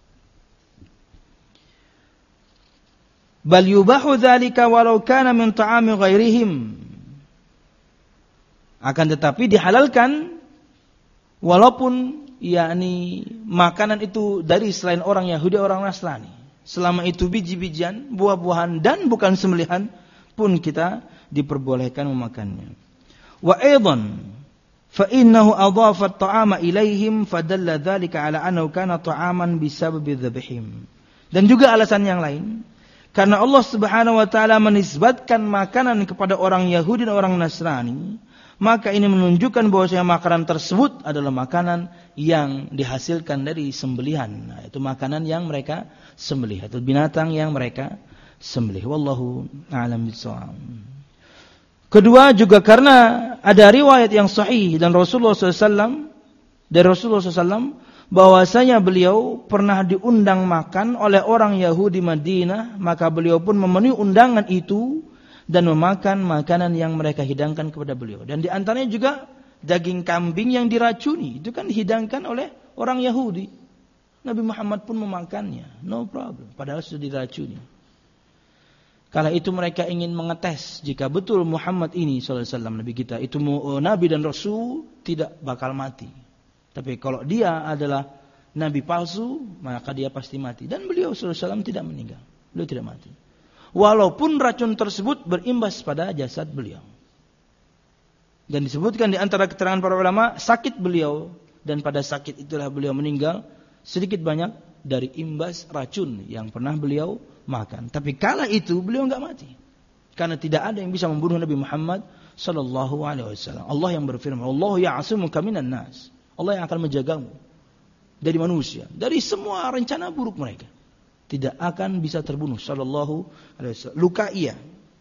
Bal yubahu dzalika walau kana min ta'ami ghairihim. Akan tetapi dihalalkan walaupun yakni makanan itu dari selain orang Yahudi, orang Nasrani. Selama itu biji-bijian, buah-buahan dan bukan sembelihan pun kita diperbolehkan memakannya. Wa aidan fa innahu adhafa at-ta'ama ilaihim fadalla dzalika ala annahu kana ta'aman bisababi dzabhihim. Dan juga alasan yang lain, karena Allah Subhanahu wa taala menisbatkan makanan kepada orang Yahudi dan orang Nasrani, maka ini menunjukkan bahwasanya makanan tersebut adalah makanan yang dihasilkan dari sembelihan. Nah, itu makanan yang mereka sembelih atau binatang yang mereka sembelih. Wallahu a'lam bishawab. Kedua juga karena ada riwayat yang sahih dan Rasulullah shallallahu alaihi wasallam dari Rasulullah shallallahu alaihi wasallam bahwasanya beliau pernah diundang makan oleh orang Yahudi Madinah, maka beliau pun memenuhi undangan itu dan memakan makanan yang mereka hidangkan kepada beliau. Dan di antaranya juga daging kambing yang diracuni, itu kan dihidangkan oleh orang Yahudi. Nabi Muhammad pun memakannya, no problem, padahal sudah diracuni. Kala itu mereka ingin mengetes jika betul Muhammad ini sallallahu alaihi wasallam Nabi kita itu Nabi dan Rasul, tidak bakal mati. Tapi kalau dia adalah Nabi palsu, maka dia pasti mati. Dan beliau sallallahu alaihi wasallam tidak meninggal, beliau tidak mati. Walaupun racun tersebut berimbas pada jasad beliau. Dan disebutkan di antara keterangan para ulama, sakit beliau dan pada sakit itulah beliau meninggal sedikit banyak dari imbas racun yang pernah beliau makan. Tapi kala itu beliau enggak mati. Karena tidak ada yang bisa membunuh Nabi Muhammad sallallahu alaihi wasallam. Allah yang berfirman, "Allahu ya'asimuka minan nas." Allah yang akan menjagamu dari manusia, dari semua rencana buruk mereka. Tidak akan bisa terbunuh sallallahu alaihi wasallam. Luka iya,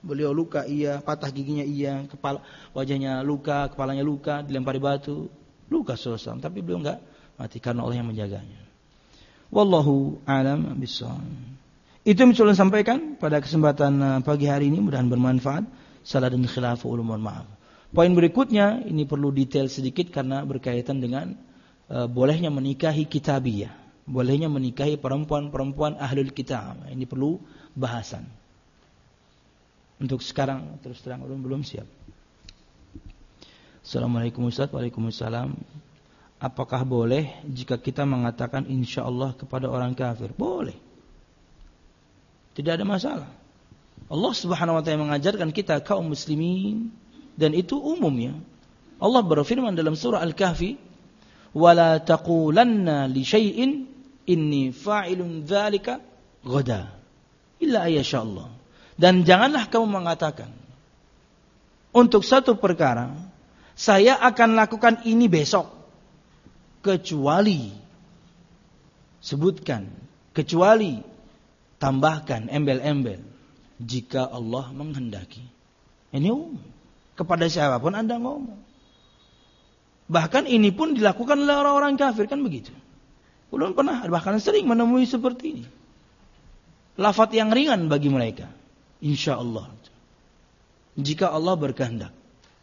Beliau luka iya, patah giginya iya, kepala wajahnya luka, kepalanya luka, dilempari batu, luka Rasulullah. Tapi beliau enggak mati karena Allah yang menjaganya. Wallahu a'lam bishawab. Itu yang saya sampaikan pada kesempatan pagi hari ini, mudah-mudahan bermanfaat. Salah dan khilaf ulum, mohon maaf. Poin berikutnya ini perlu detail sedikit karena berkaitan dengan uh, bolehnya menikahi kitabiyah, bolehnya menikahi perempuan-perempuan ahlul kitab. Ini perlu bahasan. Untuk sekarang terus terang belum belum siap. Assalamualaikum Ustaz. Waalaikumsalam. Apakah boleh jika kita mengatakan insyaallah kepada orang kafir? Boleh. Tidak ada masalah. Allah Subhanahu wa taala mengajarkan kita kaum muslimin dan itu umumnya. Allah berfirman dalam surah Al-Kahfi, "Wala taqulanna li syai'in inni fa'ilun dzalika ghadan illa ayyasha Allah." Dan janganlah kamu mengatakan untuk satu perkara, saya akan lakukan ini besok, kecuali sebutkan, kecuali tambahkan embel-embel, jika Allah menghendaki. Ini umum. Kepada siapapun Anda ngomong. Bahkan ini pun dilakukan oleh orang-orang kafir, kan begitu. Belum pernah, bahkan sering menemui seperti ini. Lafaz yang ringan bagi mereka. Insya Allah. Jika Allah berkehendak.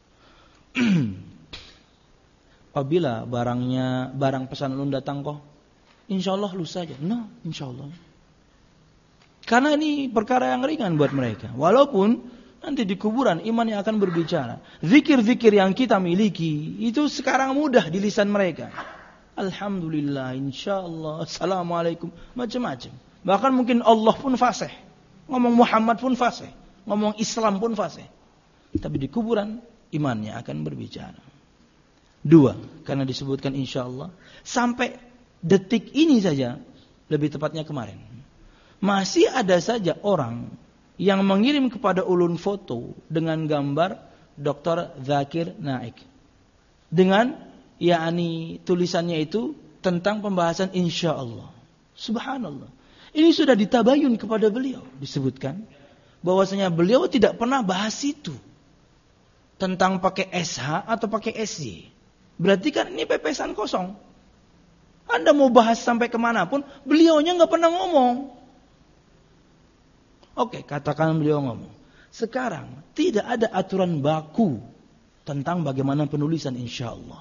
Apabila barangnya, barang pesanan lu datang kok, insya Allah lu saja. Nah, insya Allah. Karena ini perkara yang ringan buat mereka. Walaupun nanti di kuburan iman yang akan berbicara. Zikir-zikir yang kita miliki itu sekarang mudah di lisan mereka. Alhamdulillah, insya Allah, assalamualaikum, macam-macam. Bahkan mungkin Allah pun fasih. Ngomong Muhammad pun fasih. Ngomong Islam pun fasih. Tapi di kuburan imannya akan berbicara. Dua, karena disebutkan insya Allah. Sampai detik ini saja, lebih tepatnya kemarin, masih ada saja orang yang mengirim kepada ulun foto dengan gambar Doktor Zakir Naik. Dengan, yakni tulisannya itu tentang pembahasan insya Allah. Subhanallah. Ini sudah ditabayun kepada beliau. Disebutkan bahwasanya beliau tidak pernah bahas itu. Tentang pakai S H atau pakai S Y. Berarti kan ini pepesan kosong. Anda mau bahas sampai kemanapun, beliaunya nggak pernah ngomong. Oke, katakan beliau ngomong. Sekarang tidak ada aturan baku tentang bagaimana penulisan insya Allah.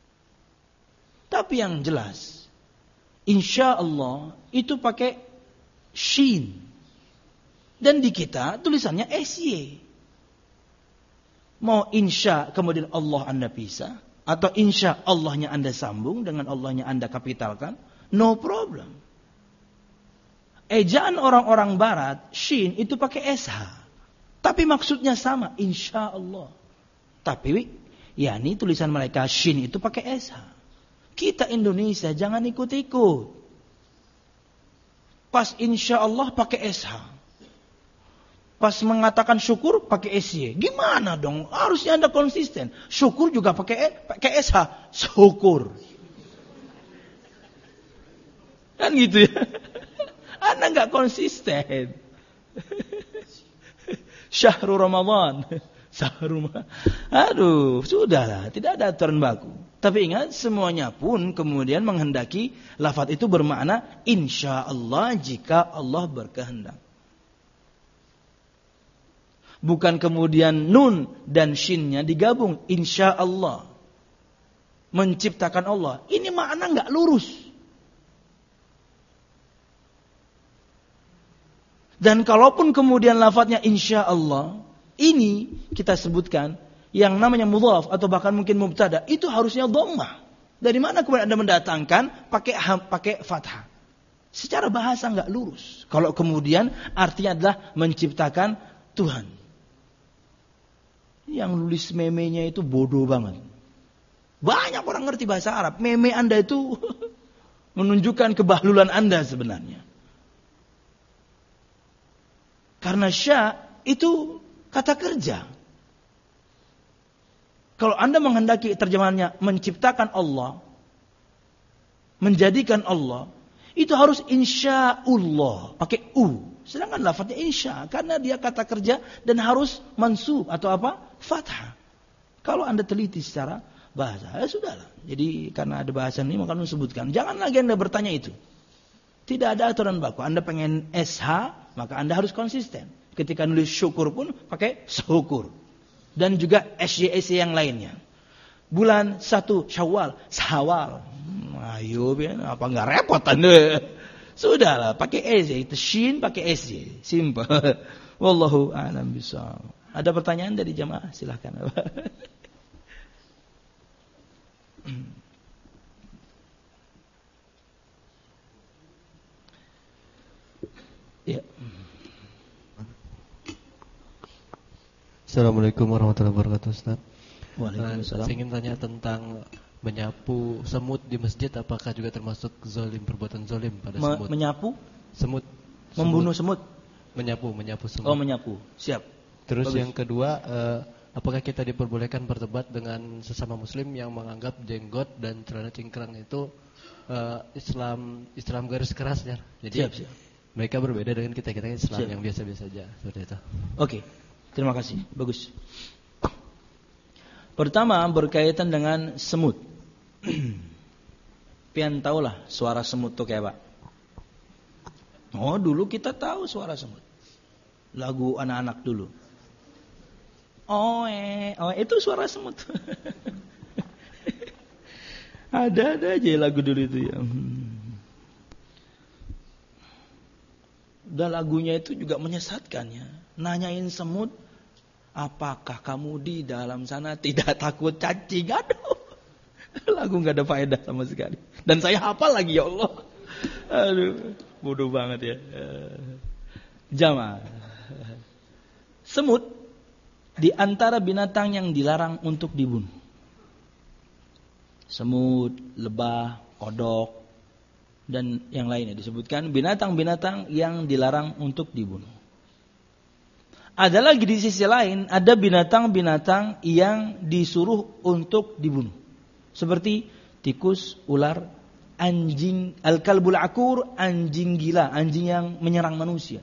Tapi yang jelas, insya Allah itu pakai shin. Dan di kita tulisannya S Y. Mau insya kemudian Allah Anda pisah, atau insya Allahnya Anda sambung dengan Allahnya Anda kapitalkan, no problem. Ejaan orang-orang barat, shin itu pakai S H. Tapi maksudnya sama, insya Allah. Tapi, ya ini tulisan mereka shin itu pakai S H. Kita Indonesia jangan ikut-ikut. Pas insya Allah pakai S H. Pas mengatakan syukur pakai S Y. Gimana dong? Harusnya Anda konsisten. Syukur juga pakai pakai S H. Syukur. Kan gitu ya. Anda enggak konsisten. Syahrul Ramadan. Syahrul Aduh, sudahlah, tidak ada aturan baku. Tapi ingat, semuanya pun kemudian menghendaki lafaz itu bermakna insya Allah jika Allah berkehendak. Bukan kemudian nun dan shinnya digabung. Insya Allah. Menciptakan Allah. Ini makna enggak lurus. Dan kalaupun kemudian lafadznya insya Allah. Ini kita sebutkan. Yang namanya mudhaf atau bahkan mungkin mubtada. Itu harusnya dhammah. Dari mana kemudian Anda mendatangkan pakai pakai fathah. Secara bahasa enggak lurus. Kalau kemudian artinya adalah menciptakan Tuhan. Yang nulis memenya itu bodoh banget. Banyak orang ngerti bahasa Arab. Meme Anda itu menunjukkan kebahlulan Anda sebenarnya. Karena sya itu kata kerja. Kalau Anda menghendaki terjemahannya menciptakan Allah, menjadikan Allah, itu harus insya'ullah, pakai u. Sedangkan lafadznya insya karena dia kata kerja dan harus mansub atau apa? Fathah. Kalau Anda teliti secara bahasa, ya sudahlah. Jadi karena ada bahasan ini maka Anda sebutkan. Jangan lagi Anda bertanya itu. Tidak ada aturan baku. Anda pengen S H, maka Anda harus konsisten. Ketika nulis syukur pun pakai syukur. Dan juga S Y S Y yang lainnya. Bulan satu Syawal, Syawal. Hmm, ayo, apa enggak repot Anda? Sudahlah, pakai S Y, itu shin pakai S Y. Simple. Wallahu a'lam bishawab. Ada pertanyaan dari jamaah? Silakan. Ya. Assalamualaikum warahmatullahi wabarakatuh, Ustaz. Waalaikumsalam. Saya ingin tanya tentang menyapu semut di masjid, apakah juga termasuk zalim, perbuatan zalim pada Me- semut? menyapu? Semut. Membunuh semut? Menyapu, menyapu semut. Oh, menyapu. Siap. Terus Bagus. yang kedua, eh, apakah kita diperbolehkan berdebat dengan sesama muslim yang menganggap jenggot dan celana cingkrang itu eh, Islam Islam garis keras ya? Jadi Siap, siap. mereka berbeda dengan kita, kita Islam Siap. yang biasa-biasa aja, seperti itu. Oke. Terima kasih. Bagus. Pertama berkaitan dengan semut. Pian tahulah suara semut itu kayak apa? Oh, dulu kita tahu suara semut. Lagu anak-anak dulu. Oh, eh, oh itu suara semut. Ada-ada aja lagu dulu itu ya. Dan lagunya itu juga menyesatkan ya. Nanyain semut, apakah kamu di dalam sana tidak takut cacing? Aduh, lagu nggak ada faedah sama sekali. Dan saya hafal lagi ya Allah. Aduh, bodoh banget ya. Jamaah. Semut di antara binatang yang dilarang untuk dibunuh. Semut, lebah, kodok, dan yang lainnya disebutkan binatang-binatang yang dilarang untuk dibunuh. Ada lagi di sisi lain, ada binatang-binatang yang disuruh untuk dibunuh. Seperti tikus, ular, anjing, al-kalbul akur, anjing gila, anjing yang menyerang manusia.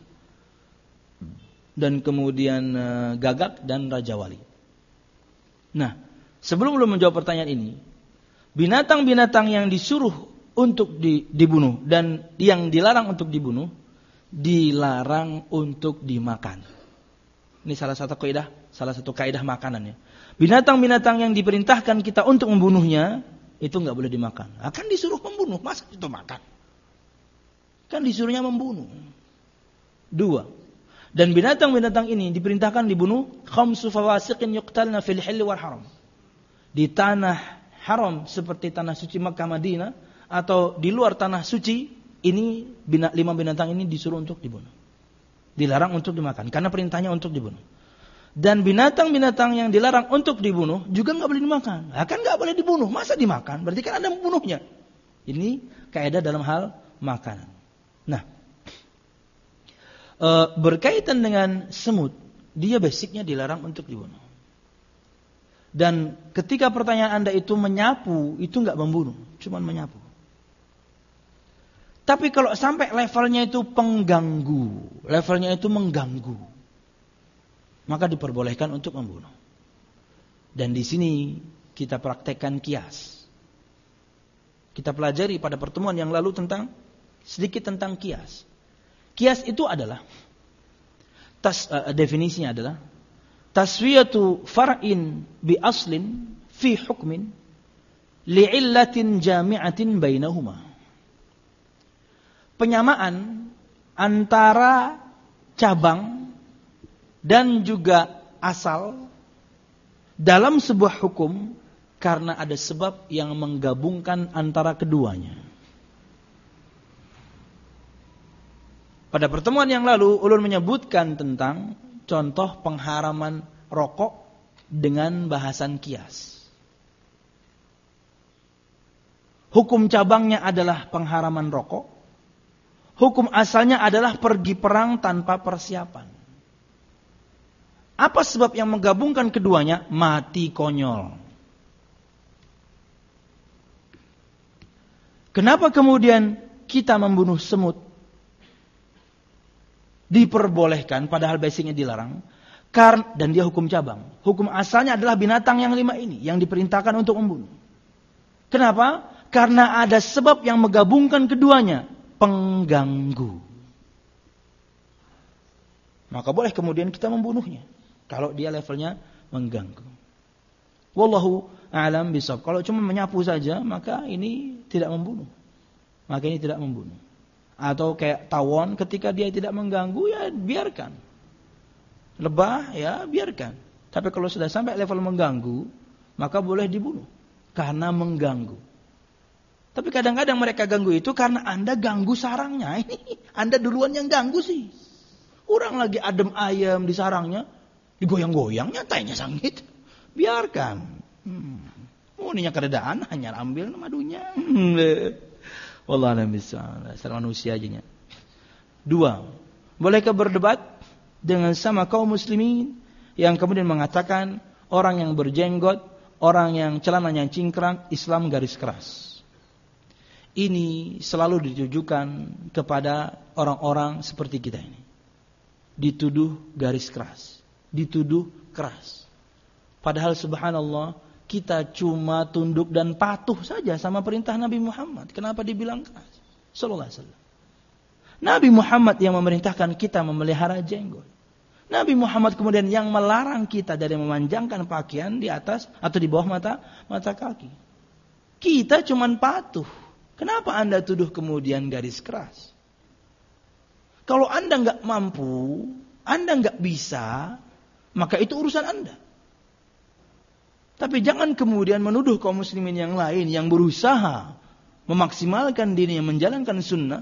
Dan kemudian uh, gagak dan raja wali. Nah, sebelum belum menjawab pertanyaan ini, binatang-binatang yang disuruh untuk di, dibunuh dan yang dilarang untuk dibunuh, dilarang untuk dimakan. Ini salah satu kaidah, salah satu kaidah makanannya. Binatang-binatang yang diperintahkan kita untuk membunuhnya itu nggak boleh dimakan. Akan disuruh membunuh, masa itu makan? Kan disuruhnya membunuh. Dua. Dan binatang-binatang ini diperintahkan dibunuh khamsu fawasiqin yuqtalna fil hilli wal haram. Di tanah haram seperti tanah suci Makkah Madinah atau di luar tanah suci, ini bina, lima binatang ini disuruh untuk dibunuh. Dilarang untuk dimakan karena perintahnya untuk dibunuh. Dan binatang-binatang yang dilarang untuk dibunuh juga enggak boleh dimakan. Akan enggak boleh dibunuh, masa dimakan? Berarti kan ada membunuhnya. Ini kaidah dalam hal makanan. Nah, e, berkaitan dengan semut, dia basicnya dilarang untuk dibunuh. Dan ketika pertanyaan Anda itu menyapu, itu enggak membunuh, cuma menyapu. Tapi kalau sampai levelnya itu pengganggu, levelnya itu mengganggu, maka diperbolehkan untuk membunuh. Dan di sini kita praktekkan kias. Kita pelajari pada pertemuan yang lalu tentang sedikit tentang kias. Kias itu adalah tas, uh, definisinya adalah taswiyatu far'in bi aslin fi hukmin li'illatin jami'atin bainahuma. Penyamaan antara cabang dan juga asal dalam sebuah hukum karena ada sebab yang menggabungkan antara keduanya. Pada pertemuan yang lalu, ulun menyebutkan tentang contoh pengharaman rokok dengan bahasan kias. Hukum cabangnya adalah pengharaman rokok. Hukum asalnya adalah pergi perang tanpa persiapan. Apa sebab yang menggabungkan keduanya? Mati konyol. Kenapa kemudian kita membunuh semut diperbolehkan padahal basicnya dilarang. Karena, dan dia hukum cabang. Hukum asalnya adalah binatang yang lima ini yang diperintahkan untuk membunuh. Kenapa? Karena ada sebab yang menggabungkan keduanya, pengganggu. Maka boleh kemudian kita membunuhnya kalau dia levelnya mengganggu. Wallahu a'lam bishawab. Kalau cuma menyapu saja, maka ini tidak membunuh. Maka ini tidak membunuh. Atau kayak tawon, ketika dia tidak mengganggu, ya biarkan. Lebah, ya biarkan. Tapi kalau sudah sampai level mengganggu, maka boleh dibunuh. Karena mengganggu. Tapi kadang-kadang mereka ganggu itu karena Anda ganggu sarangnya. Anda duluan yang ganggu sih. Orang lagi adem ayam di sarangnya, digoyang-goyang, nyatanya sangit. Biarkan. Hmm. Oh, ini keredaan, hanya ambil madunya. Wallah a'lam bishawab. Secara manusia aja. Dua, bolehkah berdebat dengan sama kaum muslimin yang kemudian mengatakan orang yang berjenggot, orang yang celananya cingkrang, Islam garis keras. Ini selalu ditujukan kepada orang-orang seperti kita ini. Dituduh garis keras, dituduh keras. Padahal subhanallah, kita cuma tunduk dan patuh saja sama perintah Nabi Muhammad. Kenapa dibilang keras? Sallallahu alaihi wasallam. Nabi Muhammad yang memerintahkan kita memelihara jenggot. Nabi Muhammad kemudian yang melarang kita dari memanjangkan pakaian di atas atau di bawah mata mata kaki. Kita cuma patuh. Kenapa Anda tuduh kemudian garis keras? Kalau Anda enggak mampu, Anda enggak bisa, maka itu urusan Anda. Tapi jangan kemudian menuduh kaum muslimin yang lain yang berusaha memaksimalkan dirinya menjalankan sunnah.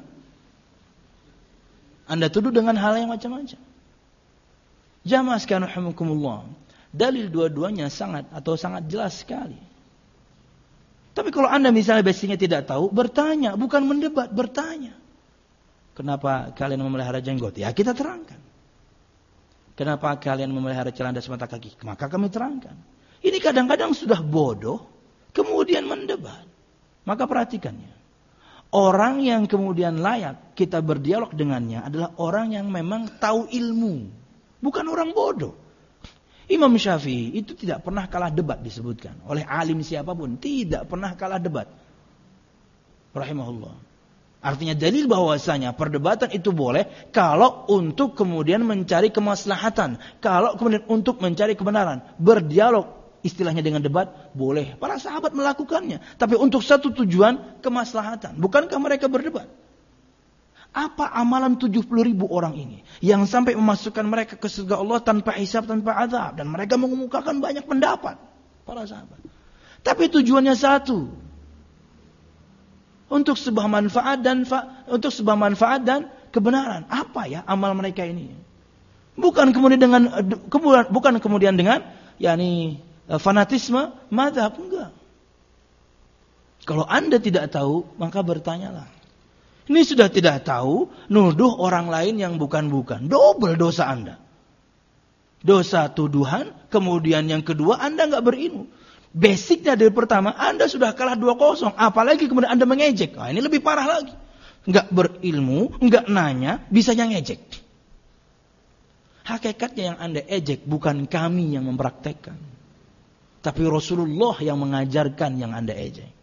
Anda tuduh dengan hal yang macam-macam. Jamaah sekalian rahimakumullah. Dalil dua-duanya sangat atau sangat jelas sekali. Tapi kalau Anda misalnya basicnya tidak tahu, bertanya, bukan mendebat, bertanya. Kenapa kalian memelihara jenggot? Ya kita terangkan. Kenapa kalian memelihara celana semata kaki? Maka kami terangkan. Ini kadang-kadang sudah bodoh, kemudian mendebat. Maka perhatikannya. Orang yang kemudian layak kita berdialog dengannya adalah orang yang memang tahu ilmu. Bukan orang bodoh. Imam Syafi'i itu tidak pernah kalah debat disebutkan. Oleh alim siapapun. Tidak pernah kalah debat. Rahimahullah. Artinya dalil bahwasanya perdebatan itu boleh kalau untuk kemudian mencari kemaslahatan. Kalau kemudian untuk mencari kebenaran. Berdialog istilahnya dengan debat boleh. Para sahabat melakukannya. Tapi untuk satu tujuan kemaslahatan. Bukankah mereka berdebat? Apa amalan tujuh puluh ribu orang ini yang sampai memasukkan mereka ke surga Allah tanpa hisab, tanpa azab, dan mereka mengemukakan banyak pendapat para sahabat. Tapi tujuannya satu, untuk sebuah manfaat dan fa- untuk sebuah manfaat dan kebenaran. Apa ya amal mereka ini? Bukan kemudian dengan kemudian bukan kemudian dengan yakni fanatisme mazhab, enggak. Kalau Anda tidak tahu, maka bertanyalah. Ini sudah tidak tahu, nuduh orang lain yang bukan-bukan. Double dosa Anda. Dosa tuduhan, kemudian yang kedua Anda enggak berilmu. Basicnya dari pertama, Anda sudah kalah dua kosong. Apalagi kemudian Anda mengejek. Nah, ini lebih parah lagi. Enggak berilmu, enggak nanya, bisanya ngejek. Hakikatnya yang Anda ejek bukan kami yang mempraktekkan. Tapi Rasulullah yang mengajarkan yang Anda ejek.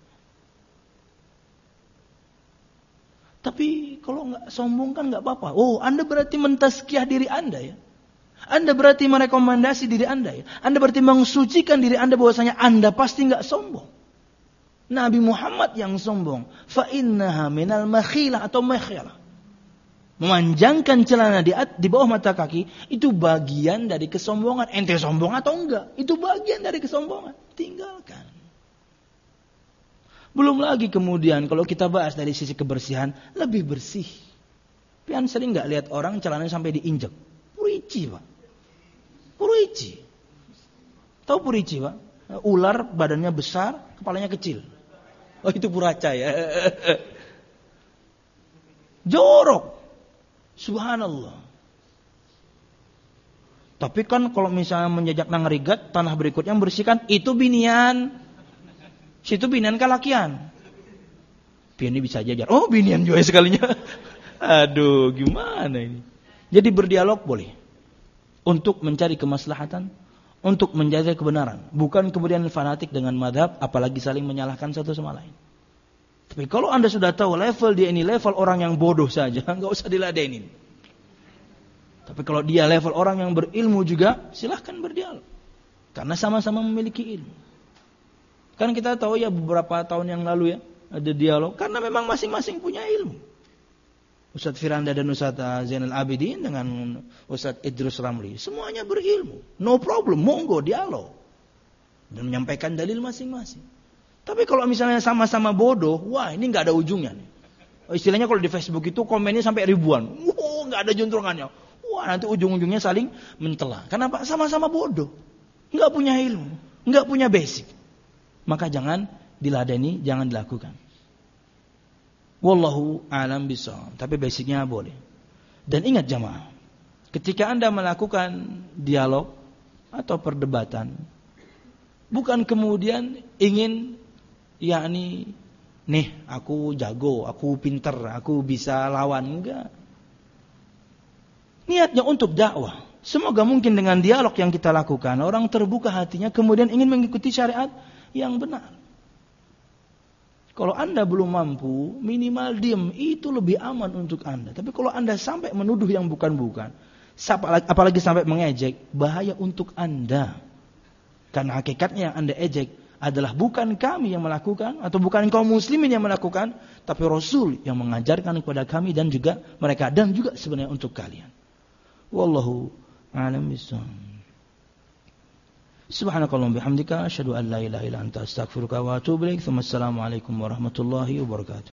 Tapi kalau enggak sombong kan enggak apa-apa. Oh, Anda berarti mentazkiyah diri Anda ya. Anda berarti merekomendasi diri Anda ya. Anda berarti mensucikan diri Anda bahwasanya Anda pasti enggak sombong. Nabi Muhammad yang sombong. Fa innaha minal makhilah atau makhilah. Memanjangkan celana di, di bawah mata kaki itu bagian dari kesombongan. Ente sombong atau enggak? Itu bagian dari kesombongan. Tinggalkan. Belum lagi kemudian kalau kita bahas dari sisi kebersihan, lebih bersih. Pian sering enggak lihat orang celananya sampai diinjek. Purici, Pak. Purici. Tahu purici, Pak? Ular badannya besar, kepalanya kecil. Oh, itu puraca ya. Jorok. Subhanallah. Tapi kan kalau misalnya menjajak nang rigat, tanah berikutnya membersihkan, itu binian. Situ binian kalakian. Pian ini bisa jajar. Oh, binian juga sekalinya. Aduh, gimana ini? Jadi berdialog boleh. Untuk mencari kemaslahatan, untuk menjaga kebenaran. Bukan kemudian fanatik dengan madhab, apalagi saling menyalahkan satu sama lain. Tapi kalau Anda sudah tahu level dia ini level orang yang bodoh saja, nggak usah diladenin. Tapi kalau dia level orang yang berilmu juga, silahkan berdialog. Karena sama-sama memiliki ilmu. Kan kita tahu ya beberapa tahun yang lalu ya, ada dialog. Karena memang masing-masing punya ilmu. Ustadz Firanda dan Ustadz Zainal Abidin dengan Ustadz Idrus Ramli. Semuanya berilmu. No problem, monggo dialog. Dan menyampaikan dalil masing-masing. Tapi kalau misalnya sama-sama bodoh, wah ini nggak ada ujungnya nih. Istilahnya kalau di Facebook itu komennya sampai ribuan. Wah nggak ada juntrungannya. Wah nanti ujung-ujungnya saling mencela. Kenapa? Sama-sama bodoh. Nggak punya ilmu. Nggak punya basic. Maka jangan diladeni, jangan dilakukan. Wallahu a'lam bishawab. Tapi basicnya boleh. Dan ingat jamaah, ketika Anda melakukan dialog atau perdebatan, bukan kemudian ingin, yakni, nih aku jago, aku pinter, aku bisa lawan. Enggak. Niatnya untuk dakwah. Semoga mungkin dengan dialog yang kita lakukan, orang terbuka hatinya, kemudian ingin mengikuti syariat yang benar. Kalau Anda belum mampu, minimal diam, itu lebih aman untuk Anda. Tapi kalau Anda sampai menuduh yang bukan-bukan, apalagi sampai mengejek, bahaya untuk Anda. Karena hakikatnya yang Anda ejek adalah bukan kami yang melakukan, atau bukan kaum muslimin yang melakukan, tapi Rasul yang mengajarkan kepada kami dan juga mereka, dan juga sebenarnya untuk kalian. Wallahu a'lam bishawab. Subhanakallahumma bihamdika asyhadu an la ilaha illa anta astaghfiruka wa atubu ilaik. Assalamualaikum warahmatullahi wabarakatuh.